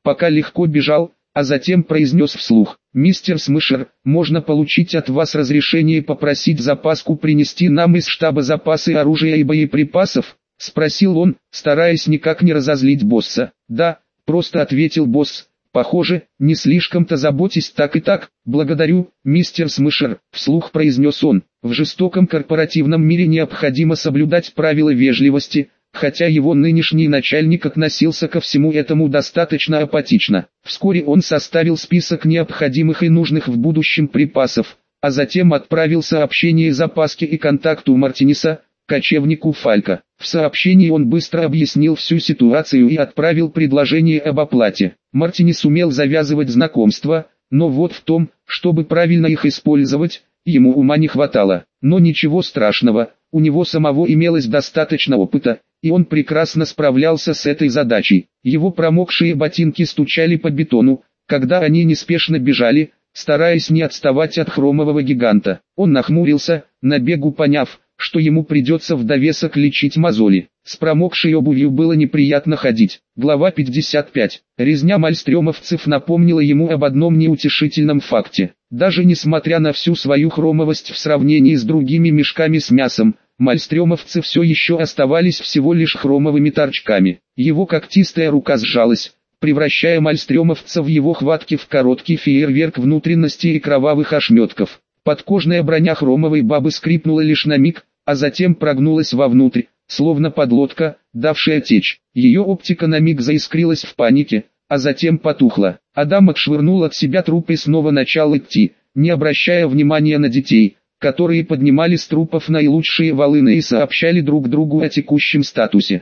пока легко бежал, а затем произнес вслух: «Мистер Смышер, можно получить от вас разрешение попросить запаску принести нам из штаба запасы оружия и боеприпасов?» — спросил он, стараясь никак не разозлить босса. «Да», — просто ответил босс. «Похоже, не слишком-то заботьтесь, так и так. Благодарю, мистер Смышер», — вслух произнес он. В жестоком корпоративном мире необходимо соблюдать правила вежливости, хотя его нынешний начальник относился ко всему этому достаточно апатично. Вскоре он составил список необходимых и нужных в будущем припасов, а затем отправил сообщение запаске и контакту Мартинеса, кочевнику Фалька. В сообщении он быстро объяснил всю ситуацию и отправил предложение об оплате. Мартинес умел завязывать знакомства, но вот в том, чтобы правильно их использовать, ему ума не хватало. Но ничего страшного, у него самого имелось достаточно опыта, и он прекрасно справлялся с этой задачей. Его промокшие ботинки стучали по бетону, когда они неспешно бежали, стараясь не отставать от хромового гиганта. Он нахмурился, на бегу поняв, что ему придется в довесок лечить мозоли. С промокшей обувью было неприятно ходить. Глава 55. Резня мальстрёмовцев напомнила ему об одном неутешительном факте. Даже несмотря на всю свою хромовость в сравнении с другими мешками с мясом, мальстрёмовцы все еще оставались всего лишь хромовыми торчками. Его когтистая рука сжалась, превращая мальстрёмовца в его хватке в короткий фейерверк внутренностей и кровавых ошметков. Подкожная броня хромовой бабы скрипнула лишь на миг, а затем прогнулась вовнутрь, словно подлодка, давшая течь. Ее оптика на миг заискрилась в панике, а затем потухла. Адам отшвырнул от себя труп и снова начал идти, не обращая внимания на детей, которые поднимали с трупов наилучшие волыны и сообщали друг другу о текущем статусе.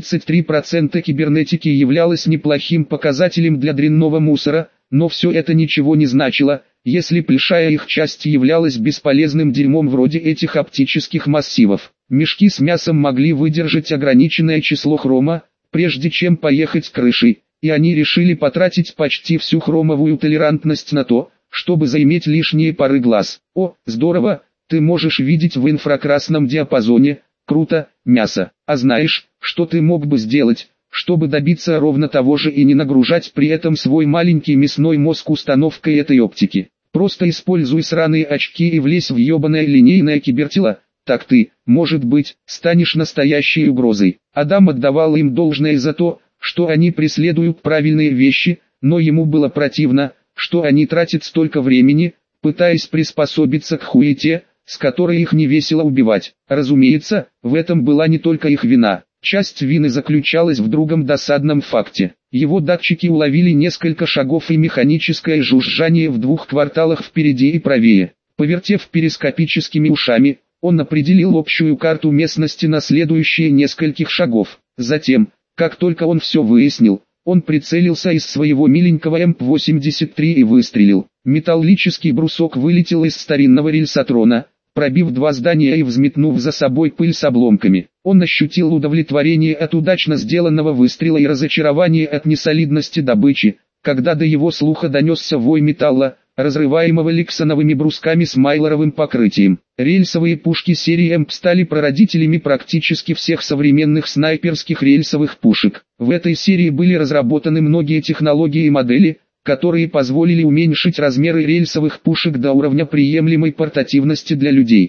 33% кибернетики являлось неплохим показателем для дрянного мусора, но все это ничего не значило, если большая их часть являлась бесполезным дерьмом вроде этих оптических массивов. Мешки с мясом могли выдержать ограниченное число хрома, прежде чем поехать крышей, и они решили потратить почти всю хромовую толерантность на то, чтобы заиметь лишние пары глаз. «О, здорово, ты можешь видеть в инфракрасном диапазоне, круто, мясо. А знаешь, что ты мог бы сделать, чтобы добиться ровно того же и не нагружать при этом свой маленький мясной мозг установкой этой оптики? Просто используй сраные очки и влезь в ебаное линейное кибертело, так ты, может быть, станешь настоящей угрозой». Адам отдавал им должное за то, что они преследуют правильные вещи, но ему было противно, что они тратят столько времени, пытаясь приспособиться к хуете, с которой их не весело убивать. Разумеется, в этом была не только их вина. Часть вины заключалась в другом досадном факте. Его датчики уловили несколько шагов и механическое жужжание в 2 кварталах впереди и правее. Повертев перископическими ушами, он определил общую карту местности на следующие нескольких шагов. Затем, как только он все выяснил, он прицелился из своего миленького МП-83 и выстрелил. Металлический брусок вылетел из старинного рельсотрона, пробив 2 здания и взметнув за собой пыль с обломками. Он ощутил удовлетворение от удачно сделанного выстрела и разочарование от несолидности добычи, когда до его слуха донесся вой металла, разрываемого лексоновыми брусками с майлоровым покрытием. Рельсовые пушки серии МП стали прародителями практически всех современных снайперских рельсовых пушек. В этой серии были разработаны многие технологии и модели, которые позволили уменьшить размеры рельсовых пушек до уровня приемлемой портативности для людей.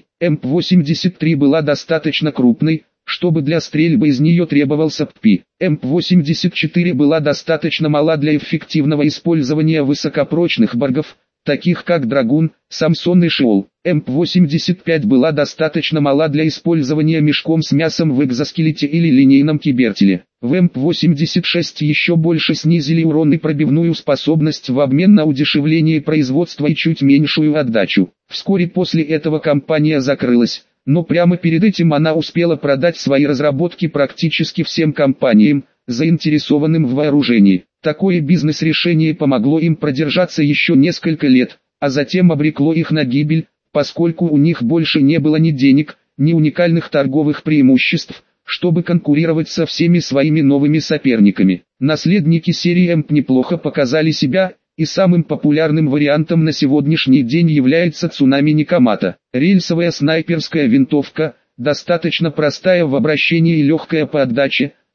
МП-83 была достаточно крупной, чтобы для стрельбы из нее требовался ППИ. МП-84 была достаточно мала для эффективного использования высокопрочных баргов, таких как Драгун, Самсон и Шиол. МП-85 была достаточно мала для использования мешком с мясом в экзоскелете или линейном кибертеле. В МП-86 еще больше снизили урон и пробивную способность в обмен на удешевление производства и чуть меньшую отдачу. Вскоре после этого компания закрылась, но прямо перед этим она успела продать свои разработки практически всем компаниям, заинтересованным в вооружении. Такое бизнес-решение помогло им продержаться еще несколько лет, а затем обрекло их на гибель, поскольку у них больше не было ни денег, ни уникальных торговых преимуществ, чтобы конкурировать со всеми своими новыми соперниками. Наследники серии МП неплохо показали себя, и самым популярным вариантом на сегодняшний день является Цунами Никомата. Рельсовая снайперская винтовка, достаточно простая в обращении и легкая по отдаче,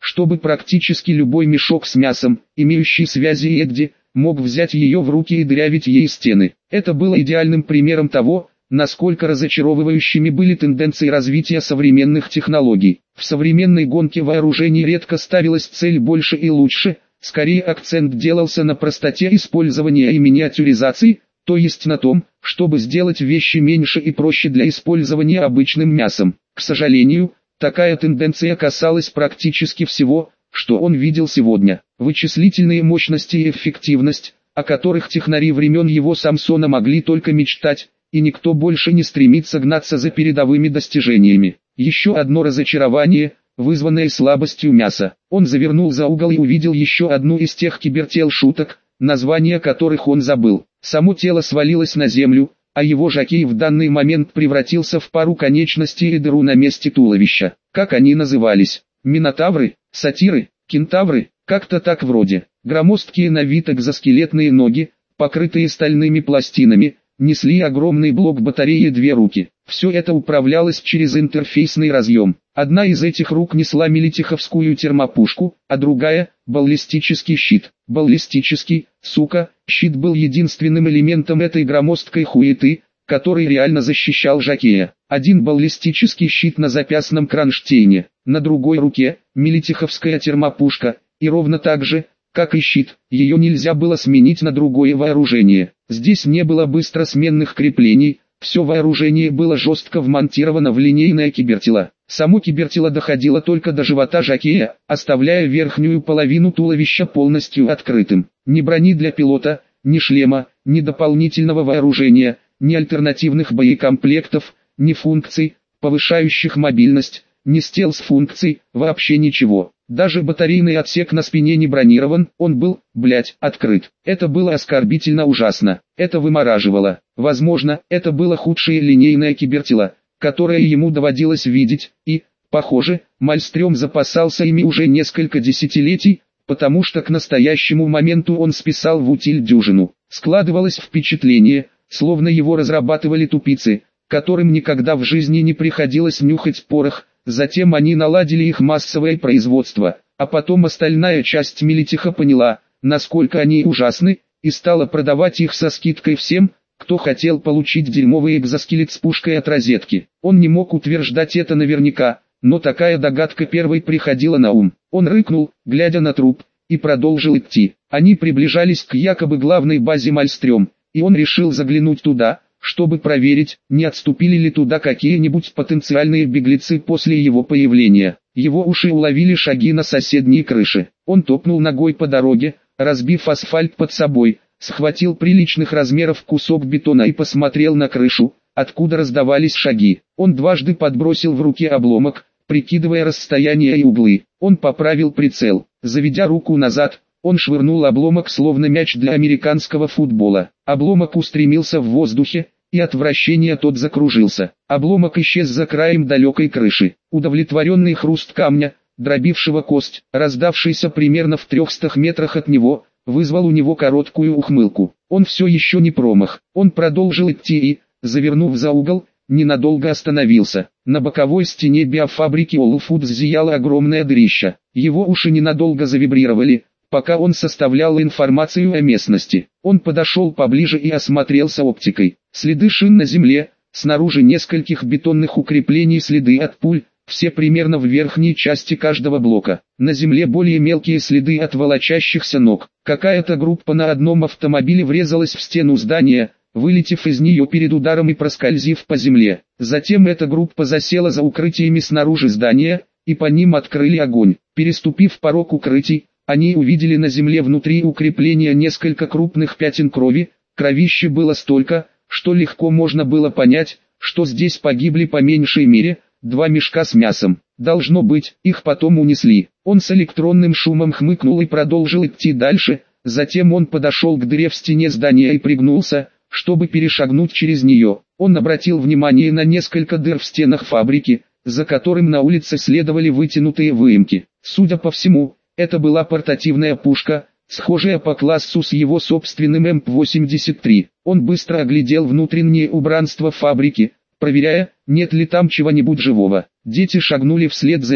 чтобы практически любой мешок с мясом, имеющий связи Эдди, мог взять ее в руки и дырявить ей стены. Это было идеальным примером того, насколько разочаровывающими были тенденции развития современных технологий. В современной гонке вооружений редко ставилась цель больше и лучше, скорее акцент делался на простоте использования и миниатюризации, то есть на том, чтобы сделать вещи меньше и проще для использования обычным мясом. К сожалению, такая тенденция касалась практически всего, что он видел сегодня. Вычислительные мощности и эффективность, о которых технари времен его Самсона могли только мечтать, и никто больше не стремится гнаться за передовыми достижениями. Еще одно разочарование, вызванное слабостью мяса. Он завернул за угол и увидел еще одну из тех кибертел-шуток, названия которых он забыл. Само тело свалилось на землю, а его жокей в данный момент превратился в пару конечностей и дыру на месте туловища. Как они назывались? Минотавры, сатиры, кентавры, как-то так вроде. Громоздкие на вид экзоскелетные ноги, покрытые стальными пластинами, несли огромный блок батареи и две руки. Все это управлялось через интерфейсный разъем. Одна из этих рук несла милитиховскую термопушку, а другая – баллистический щит. Баллистический, сука, щит был единственным элементом этой громоздкой хуеты, который реально защищал жокея. Один баллистический щит на запястном кронштейне, на другой руке – милитиховская термопушка, и ровно так же, как и щит, ее нельзя было сменить на другое вооружение. Здесь не было быстросменных креплений, все вооружение было жестко вмонтировано в линейное кибертело. Само кибертело доходило только до живота жокея, оставляя верхнюю половину туловища полностью открытым. Ни брони для пилота, ни шлема, ни дополнительного вооружения, ни альтернативных боекомплектов, ни функций, повышающих мобильность, ни стелс-функций, вообще ничего. Даже батарейный отсек на спине не бронирован, он был, открыт. Это было оскорбительно ужасно, это вымораживало. Возможно, это было худшее линейное кибертело, которое ему доводилось видеть, и, похоже, Мальстрём запасался ими уже несколько десятилетий, потому что к настоящему моменту он списал в утиль дюжину. Складывалось впечатление, словно его разрабатывали тупицы, которым никогда в жизни не приходилось нюхать порох. Затем они наладили их массовое производство, а потом остальная часть Милитиха поняла, насколько они ужасны, и стала продавать их со скидкой всем, кто хотел получить дерьмовый экзоскелет с пушкой от розетки. Он не мог утверждать это наверняка, но такая догадка первой приходила на ум. Он рыкнул, глядя на труп, и продолжил идти. Они приближались к якобы главной базе Мальстрём, и он решил заглянуть туда, чтобы проверить, не отступили ли туда какие-нибудь потенциальные беглецы после его появления. Его уши уловили шаги на соседней крыше. Он топнул ногой по дороге, разбив асфальт под собой, схватил приличных размеров кусок бетона и посмотрел на крышу, откуда раздавались шаги. Он дважды подбросил в руки обломок, прикидывая расстояние и углы. Он поправил прицел. Заведя руку назад, он швырнул обломок словно мяч для американского футбола. Обломок устремился в воздухе, и от вращения тот закружился. Обломок исчез за краем далекой крыши. Удовлетворенный хруст камня, дробившего кость, раздавшийся примерно в 300 метрах от него, вызвал у него короткую ухмылку. Он все еще не промах. Он продолжил идти и, завернув за угол, ненадолго остановился. На боковой стене биофабрики All Foods зияло огромное дырище. Его уши ненадолго завибрировали, пока он составлял информацию о местности. Он подошел поближе и осмотрелся оптикой. Следы шин на земле, снаружи нескольких бетонных укреплений следы от пуль, все примерно в верхней части каждого блока. На земле более мелкие следы от волочащихся ног. Какая-то группа на одном автомобиле врезалась в стену здания, вылетев из нее перед ударом и проскользив по земле. Затем эта группа засела за укрытиями снаружи здания, и по ним открыли огонь. Переступив порог укрытий, они увидели на земле внутри укрепления несколько крупных пятен крови. Кровищи было столько, что легко можно было понять, что здесь погибли по меньшей мере 2 мешка с мясом. Должно быть, их потом унесли. Он с электронным шумом хмыкнул и продолжил идти дальше. Затем он подошел к дыре в стене здания и пригнулся, чтобы перешагнуть через нее. Он обратил внимание на несколько дыр в стенах фабрики, за которым на улице следовали вытянутые выемки. Судя по всему, это была портативная пушка, схожая по классу с его собственным МП-83. Он быстро оглядел внутреннее убранство фабрики, проверяя, нет ли там чего-нибудь живого. Дети шагнули вслед за ним.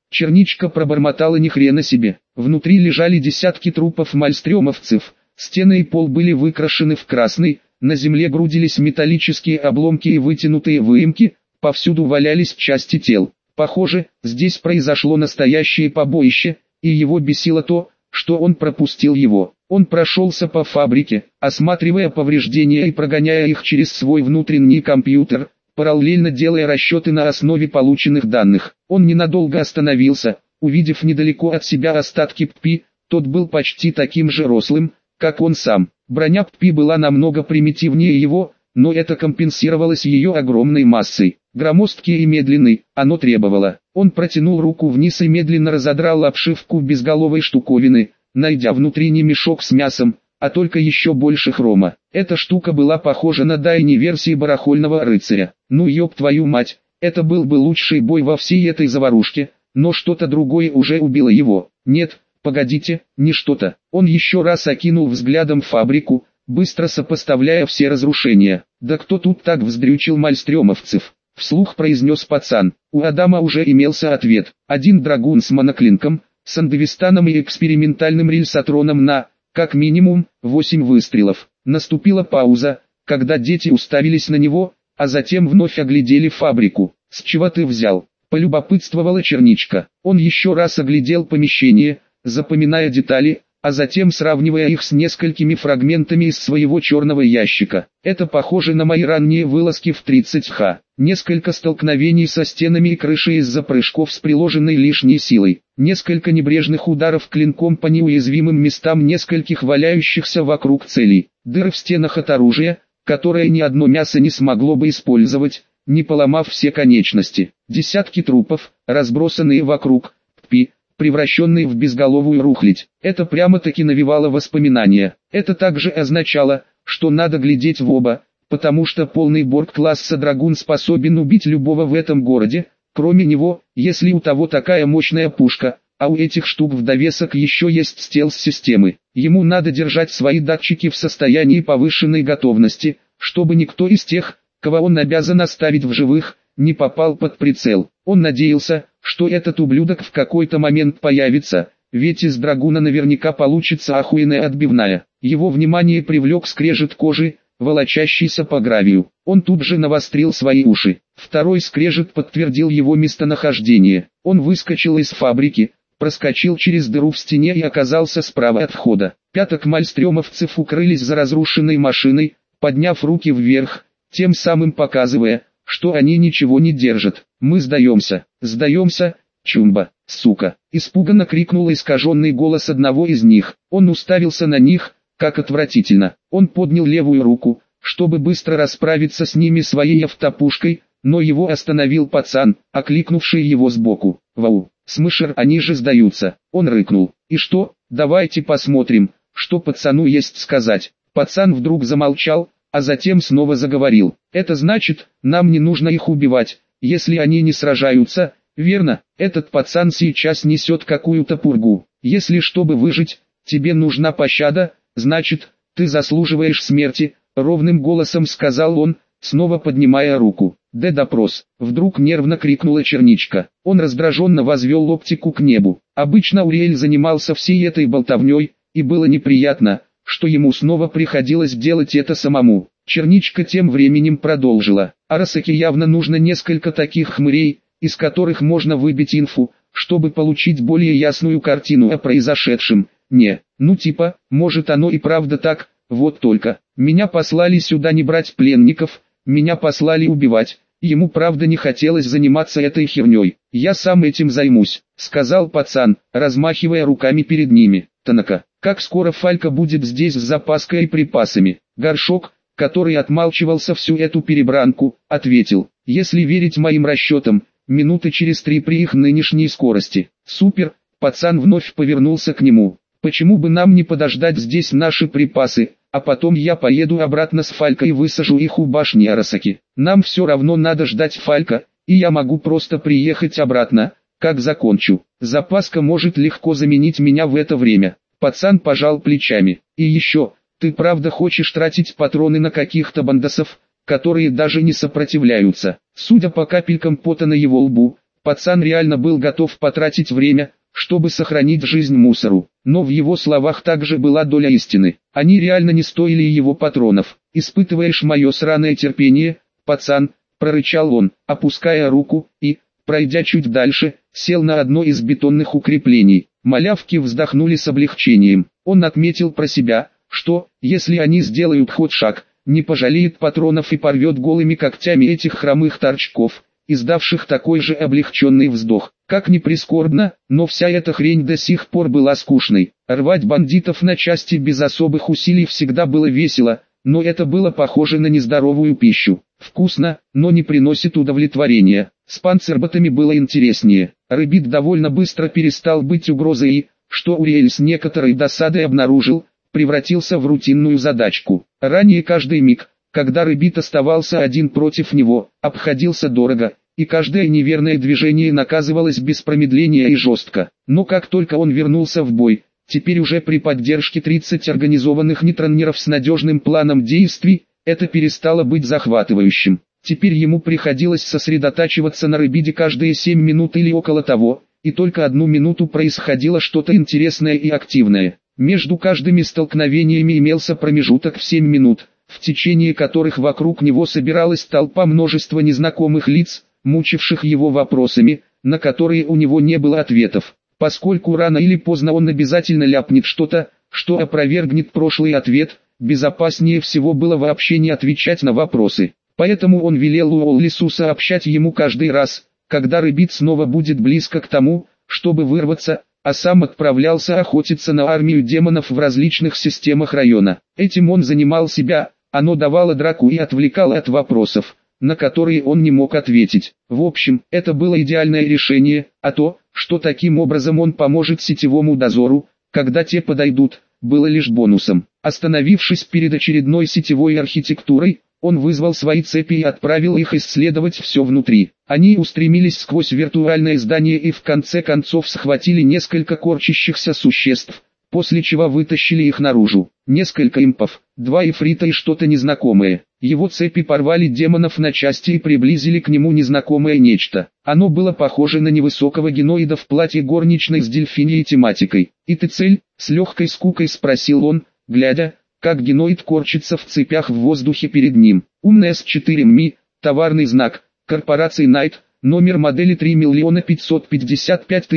Черничка пробормотала: ни хрена себе. Внутри лежали десятки трупов мальстрёмовцев, стены и пол были выкрашены в красный, на земле грудились металлические обломки и вытянутые выемки, повсюду валялись части тел. Похоже, здесь произошло настоящее побоище, и его бесило то, что он пропустил его. Он прошелся по фабрике, осматривая повреждения и прогоняя их через свой внутренний компьютер, параллельно делая расчеты на основе полученных данных. Он ненадолго остановился, увидев недалеко от себя остатки ППИ, тот был почти таким же рослым, как он сам. Броня ППИ была намного примитивнее его, но это компенсировалось ее огромной массой. Громоздкий и медленный, оно требовало. Он протянул руку вниз и медленно разодрал обшивку безголовой штуковины, найдя внутри не мешок с мясом, а только еще больше хрома. Эта штука была похожа на дайни версии барахольного рыцаря. Ну ёб твою мать, это был бы лучший бой во всей этой заварушке, но что-то другое уже убило его. Нет, погодите, не что-то. Он еще раз окинул взглядом фабрику, быстро сопоставляя все разрушения. Да кто тут так вздрючил мальстрёмовцев? Вслух произнес пацан. У Адама уже имелся ответ. Один драгун с моноклинком, с андевистаном и экспериментальным рельсотроном на, как минимум, 8 выстрелов. Наступила пауза, когда дети уставились на него, а затем вновь оглядели фабрику. «С чего ты взял?» – полюбопытствовала Черничка. Он еще раз оглядел помещение, запоминая детали, а затем сравнивая их с несколькими фрагментами из своего черного ящика. Это похоже на мои ранние вылазки в 30Х. Несколько столкновений со стенами и крышей из-за прыжков с приложенной лишней силой. Несколько небрежных ударов клинком по неуязвимым местам нескольких валяющихся вокруг целей. Дыры в стенах от оружия, которое ни одно мясо не смогло бы использовать, не поломав все конечности. Десятки трупов, разбросанные вокруг, ППИ, превращенные в безголовую рухлядь. Это прямо-таки навевало воспоминания. Это также означало, что надо глядеть в оба, потому что полный борг класса драгун способен убить любого в этом городе, кроме него, если у того такая мощная пушка, а у этих штук в довесок еще есть стелс-системы. Ему надо держать свои датчики в состоянии повышенной готовности, чтобы никто из тех, кого он обязан оставить в живых, не попал под прицел. Он надеялся, что этот ублюдок в какой-то момент появится, ведь из драгуна наверняка получится охуенная отбивная. Его внимание привлек скрежет кожи, волочащийся по гравию. Он тут же навострил свои уши. Второй скрежет подтвердил его местонахождение. Он выскочил из фабрики, проскочил через дыру в стене и оказался справа от входа. Пяток мальстрёмовцев укрылись за разрушенной машиной, подняв руки вверх, тем самым показывая, что они ничего не держат. «Мы сдаемся, сдаемся, Чумба, сука!» Испуганно крикнул искаженный голос одного из них. Он уставился на них, как отвратительно. Он поднял левую руку, чтобы быстро расправиться с ними своей автопушкой, но его остановил пацан, окликнувший его сбоку. «Вау, Смышер, они же сдаются!» Он рыкнул. «И что, давайте посмотрим, что пацану есть сказать». Пацан вдруг замолчал, а затем снова заговорил. «Это значит, нам не нужно их убивать, если они не сражаются, верно? Этот пацан сейчас несет какую-то пургу. Если чтобы выжить, тебе нужна пощада, значит, ты заслуживаешь смерти», ровным голосом сказал он, снова поднимая руку. «Допрос!» Вдруг нервно крикнула Черничка. Он раздраженно возвел оптику к небу. Обычно Уриэль занимался всей этой болтовней, и было неприятно, что ему снова приходилось делать это самому. Черничка тем временем продолжила. Арасаки явно нужно несколько таких хмырей, из которых можно выбить инфу, чтобы получить более ясную картину о произошедшем. Может оно и правда так, вот только. Меня послали сюда не брать пленников, меня послали убивать. Ему правда не хотелось заниматься этой херней. «Я сам этим займусь», — сказал пацан, размахивая руками перед ними. «Танака, как скоро Фалька будет здесь с запаской и припасами?» Горшок, который отмалчивался всю эту перебранку, ответил: «Если верить моим расчетам, минуты через 3 при их нынешней скорости». «Супер», — пацан вновь повернулся к нему. «Почему бы нам не подождать здесь наши припасы, а потом я поеду обратно с Фалькой и высажу их у башни Арасаки. Нам все равно надо ждать Фалька, и я могу просто приехать обратно, как закончу. Запаска может легко заменить меня в это время». Пацан пожал плечами. «И еще, ты правда хочешь тратить патроны на каких-то бандосов, которые даже не сопротивляются?» Судя по капелькам пота на его лбу, Пацан реально был готов потратить время, чтобы сохранить жизнь мусору. Но в его словах также была доля истины. Они реально не стоили его патронов. «Испытываешь мое сраное терпение, пацан», — прорычал он, опуская руку, и, пройдя чуть дальше, сел на одно из бетонных укреплений. Малявки вздохнули с облегчением. Он отметил про себя, что, если они сделают хоть шаг, не пожалеет патронов и порвет голыми когтями этих хромых торчков, издавших такой же облегченный вздох. Как ни прискорбно, но вся эта хрень до сих пор была скучной. Рвать бандитов на части без особых усилий всегда было весело, но это было похоже на нездоровую пищу. Вкусно, но не приносит удовлетворения. С панцерботами было интереснее. Рэббит довольно быстро перестал быть угрозой и, что Уриэль с некоторой досадой обнаружил, превратился в рутинную задачку. Ранее каждый миг, когда Рэббит оставался один против него, обходился дорого, и каждое неверное движение наказывалось без промедления и жестко. Но как только он вернулся в бой, теперь уже при поддержке 30 организованных нейтронеров с надежным планом действий, это перестало быть захватывающим. Теперь ему приходилось сосредотачиваться на Рэббите каждые 7 минут или около того, и только 1 минуту происходило что-то интересное и активное. Между каждыми столкновениями имелся промежуток в 7 минут, в течение которых вокруг него собиралась толпа множества незнакомых лиц, мучивших его вопросами, на которые у него не было ответов. Поскольку рано или поздно он обязательно ляпнет что-то, что опровергнет прошлый ответ, безопаснее всего было вообще не отвечать на вопросы. Поэтому он велел Уоллису сообщать ему каждый раз, когда Рэббит снова будет близко к тому, чтобы вырваться, а сам отправлялся охотиться на армию демонов в различных системах района. Этим он занимал себя, оно давало драку и отвлекало от вопросов, на которые он не мог ответить. В общем, это было идеальное решение, а то, что таким образом он поможет сетевому дозору, когда те подойдут, было лишь бонусом. Остановившись перед очередной сетевой архитектурой, он вызвал свои цепи и отправил их исследовать все внутри. Они устремились сквозь виртуальное здание и в конце концов схватили несколько корчащихся существ, после чего вытащили их наружу. Несколько импов, 2 ифрита и что-то незнакомое. Его цепи порвали демонов на части и приблизили к нему незнакомое нечто. Оно было похоже на невысокого геноида в платье горничной с дельфиньей тематикой. «И ты цель?» — с легкой скукой спросил он, глядя, как геноид корчится в цепях в воздухе перед ним. Умная С4МИ, товарный знак, корпорации Night, номер модели 3 555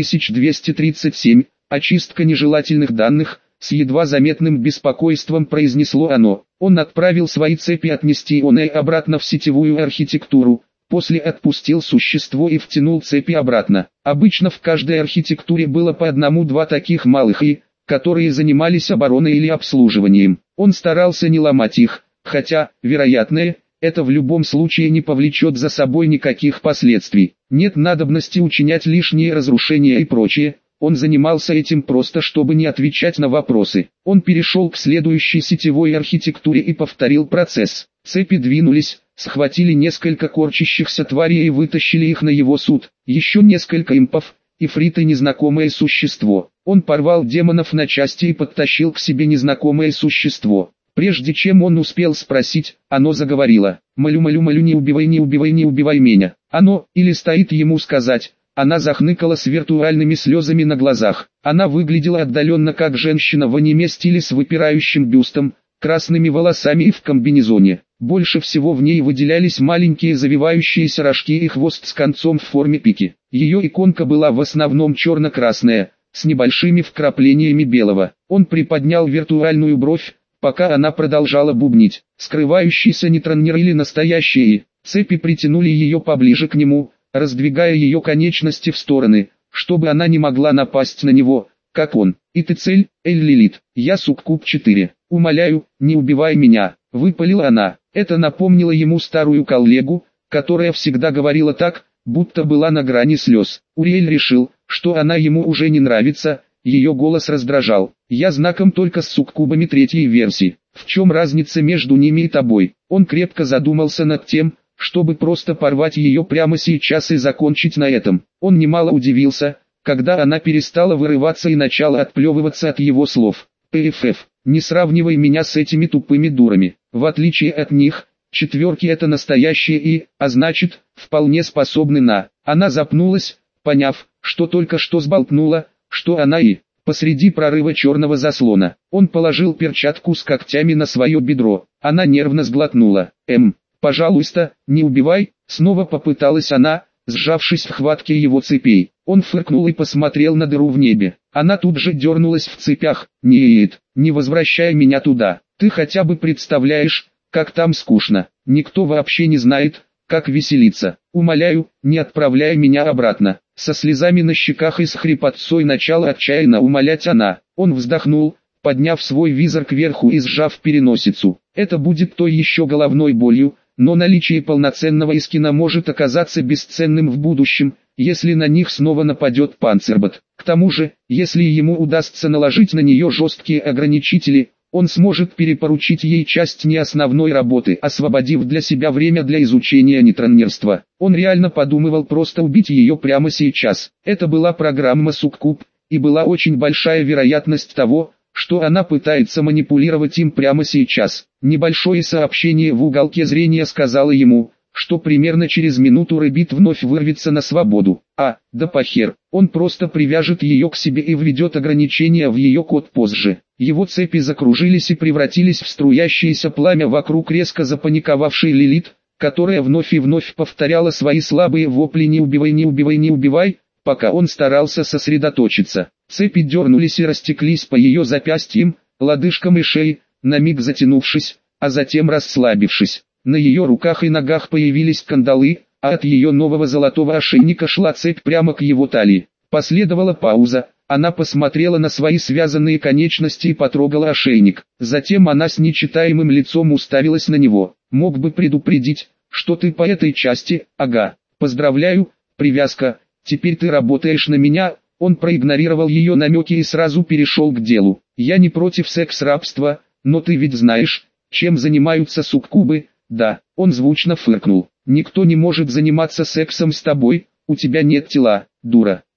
237, очистка нежелательных данных, с едва заметным беспокойством произнесло оно. Он отправил свои цепи отнести Онэй обратно в сетевую архитектуру, после отпустил существо и втянул цепи обратно. Обычно в каждой архитектуре было по 1-2 таких малых и, которые занимались обороной или обслуживанием. Он старался не ломать их, хотя, вероятно, это в любом случае не повлечет за собой никаких последствий. Нет надобности учинять лишние разрушения и прочее. Он занимался этим просто чтобы не отвечать на вопросы. Он перешел к следующей сетевой архитектуре и повторил процесс. Цепи двинулись, схватили несколько корчащихся тварей и вытащили их на его суд. Еще несколько импов, ифрит и незнакомое существо. Он порвал демонов на части и подтащил к себе незнакомое существо. Прежде чем он успел спросить, оно заговорило. «Молю-молю-молю, не убивай, не убивай, не убивай меня». Оно, или стоит ему сказать. Она захныкала с виртуальными слезами на глазах. Она выглядела отдаленно как женщина в аниме-стиле с выпирающим бюстом, красными волосами и в комбинезоне. Больше всего в ней выделялись маленькие завивающиеся рожки и хвост с концом в форме пики. Ее иконка была в основном черно-красная, с небольшими вкраплениями белого. Он приподнял виртуальную бровь, пока она продолжала бубнить. Скрывающийся нейтронер или настоящие. Цепи притянули ее поближе к нему, раздвигая ее конечности в стороны, чтобы она не могла напасть на него, как он. «И ты цель, Эль-Лилит, я Суккуб 4. Умоляю, не убивай меня», — выпалила она. Это напомнило ему старую коллегу, которая всегда говорила так, будто была на грани слез. Уриэль решил, что она ему уже не нравится, ее голос раздражал. «Я знаком только с суккубами 3-й версии. В чем разница между ними и тобой?» Он крепко задумался над тем, чтобы просто порвать ее прямо сейчас и закончить на этом. Он немало удивился, когда она перестала вырываться и начала отплевываться от его слов. «ПФФ, не сравнивай меня с этими тупыми дурами. В отличие от них, четверки это настоящие и, а значит, вполне способны на...» Она запнулась, поняв, что только что сболтнула, что она и посреди прорыва черного заслона. Он положил перчатку с когтями на свое бедро. Она нервно сглотнула. Пожалуйста, не убивай, снова попыталась она, сжавшись в хватке его цепей. Он фыркнул и посмотрел на дыру в небе. Она тут же дернулась в цепях. Нет, не возвращай меня туда. Ты хотя бы представляешь, как там скучно. Никто вообще не знает, как веселиться. Умоляю, не отправляй меня обратно. Со слезами на щеках и с хрипотцой начала отчаянно умолять она. Он вздохнул, подняв свой визор кверху и сжав переносицу. Это будет той еще головной болью, но наличие полноценного Искина может оказаться бесценным в будущем, если на них снова нападет Панцербот. К тому же, если ему удастся наложить на нее жесткие ограничители, он сможет перепоручить ей часть не основной работы, освободив для себя время для изучения нейтронерства. Он реально подумывал просто убить ее прямо сейчас. Это была программа Суккуб, и была очень большая вероятность того, что она пытается манипулировать им прямо сейчас. Небольшое сообщение в уголке зрения сказало ему, что примерно через минуту Рэббит вновь вырвется на свободу. Да похер, он просто привяжет ее к себе и введет ограничения в ее код позже. Его цепи закружились и превратились в струящееся пламя вокруг резко запаниковавшей Лилит, которая вновь и вновь повторяла свои слабые вопли «не убивай, не убивай, не убивай», пока он старался сосредоточиться. Цепи дернулись и растеклись по ее запястьям, лодыжкам и шее, на миг затянувшись, а затем расслабившись. На ее руках и ногах появились кандалы, а от ее нового золотого ошейника шла цепь прямо к его талии. Последовала пауза, она посмотрела на свои связанные конечности и потрогала ошейник. Затем она с нечитаемым лицом уставилась на него. «Мог бы предупредить, что ты по этой части, ага. Поздравляю, привязка, теперь ты работаешь на меня». Он проигнорировал ее намеки и сразу перешел к делу. «Я не против секс-рабства, но ты ведь знаешь, чем занимаются суккубы?» «Да», он звучно фыркнул. «Никто не может заниматься сексом с тобой, у тебя нет тела, дура».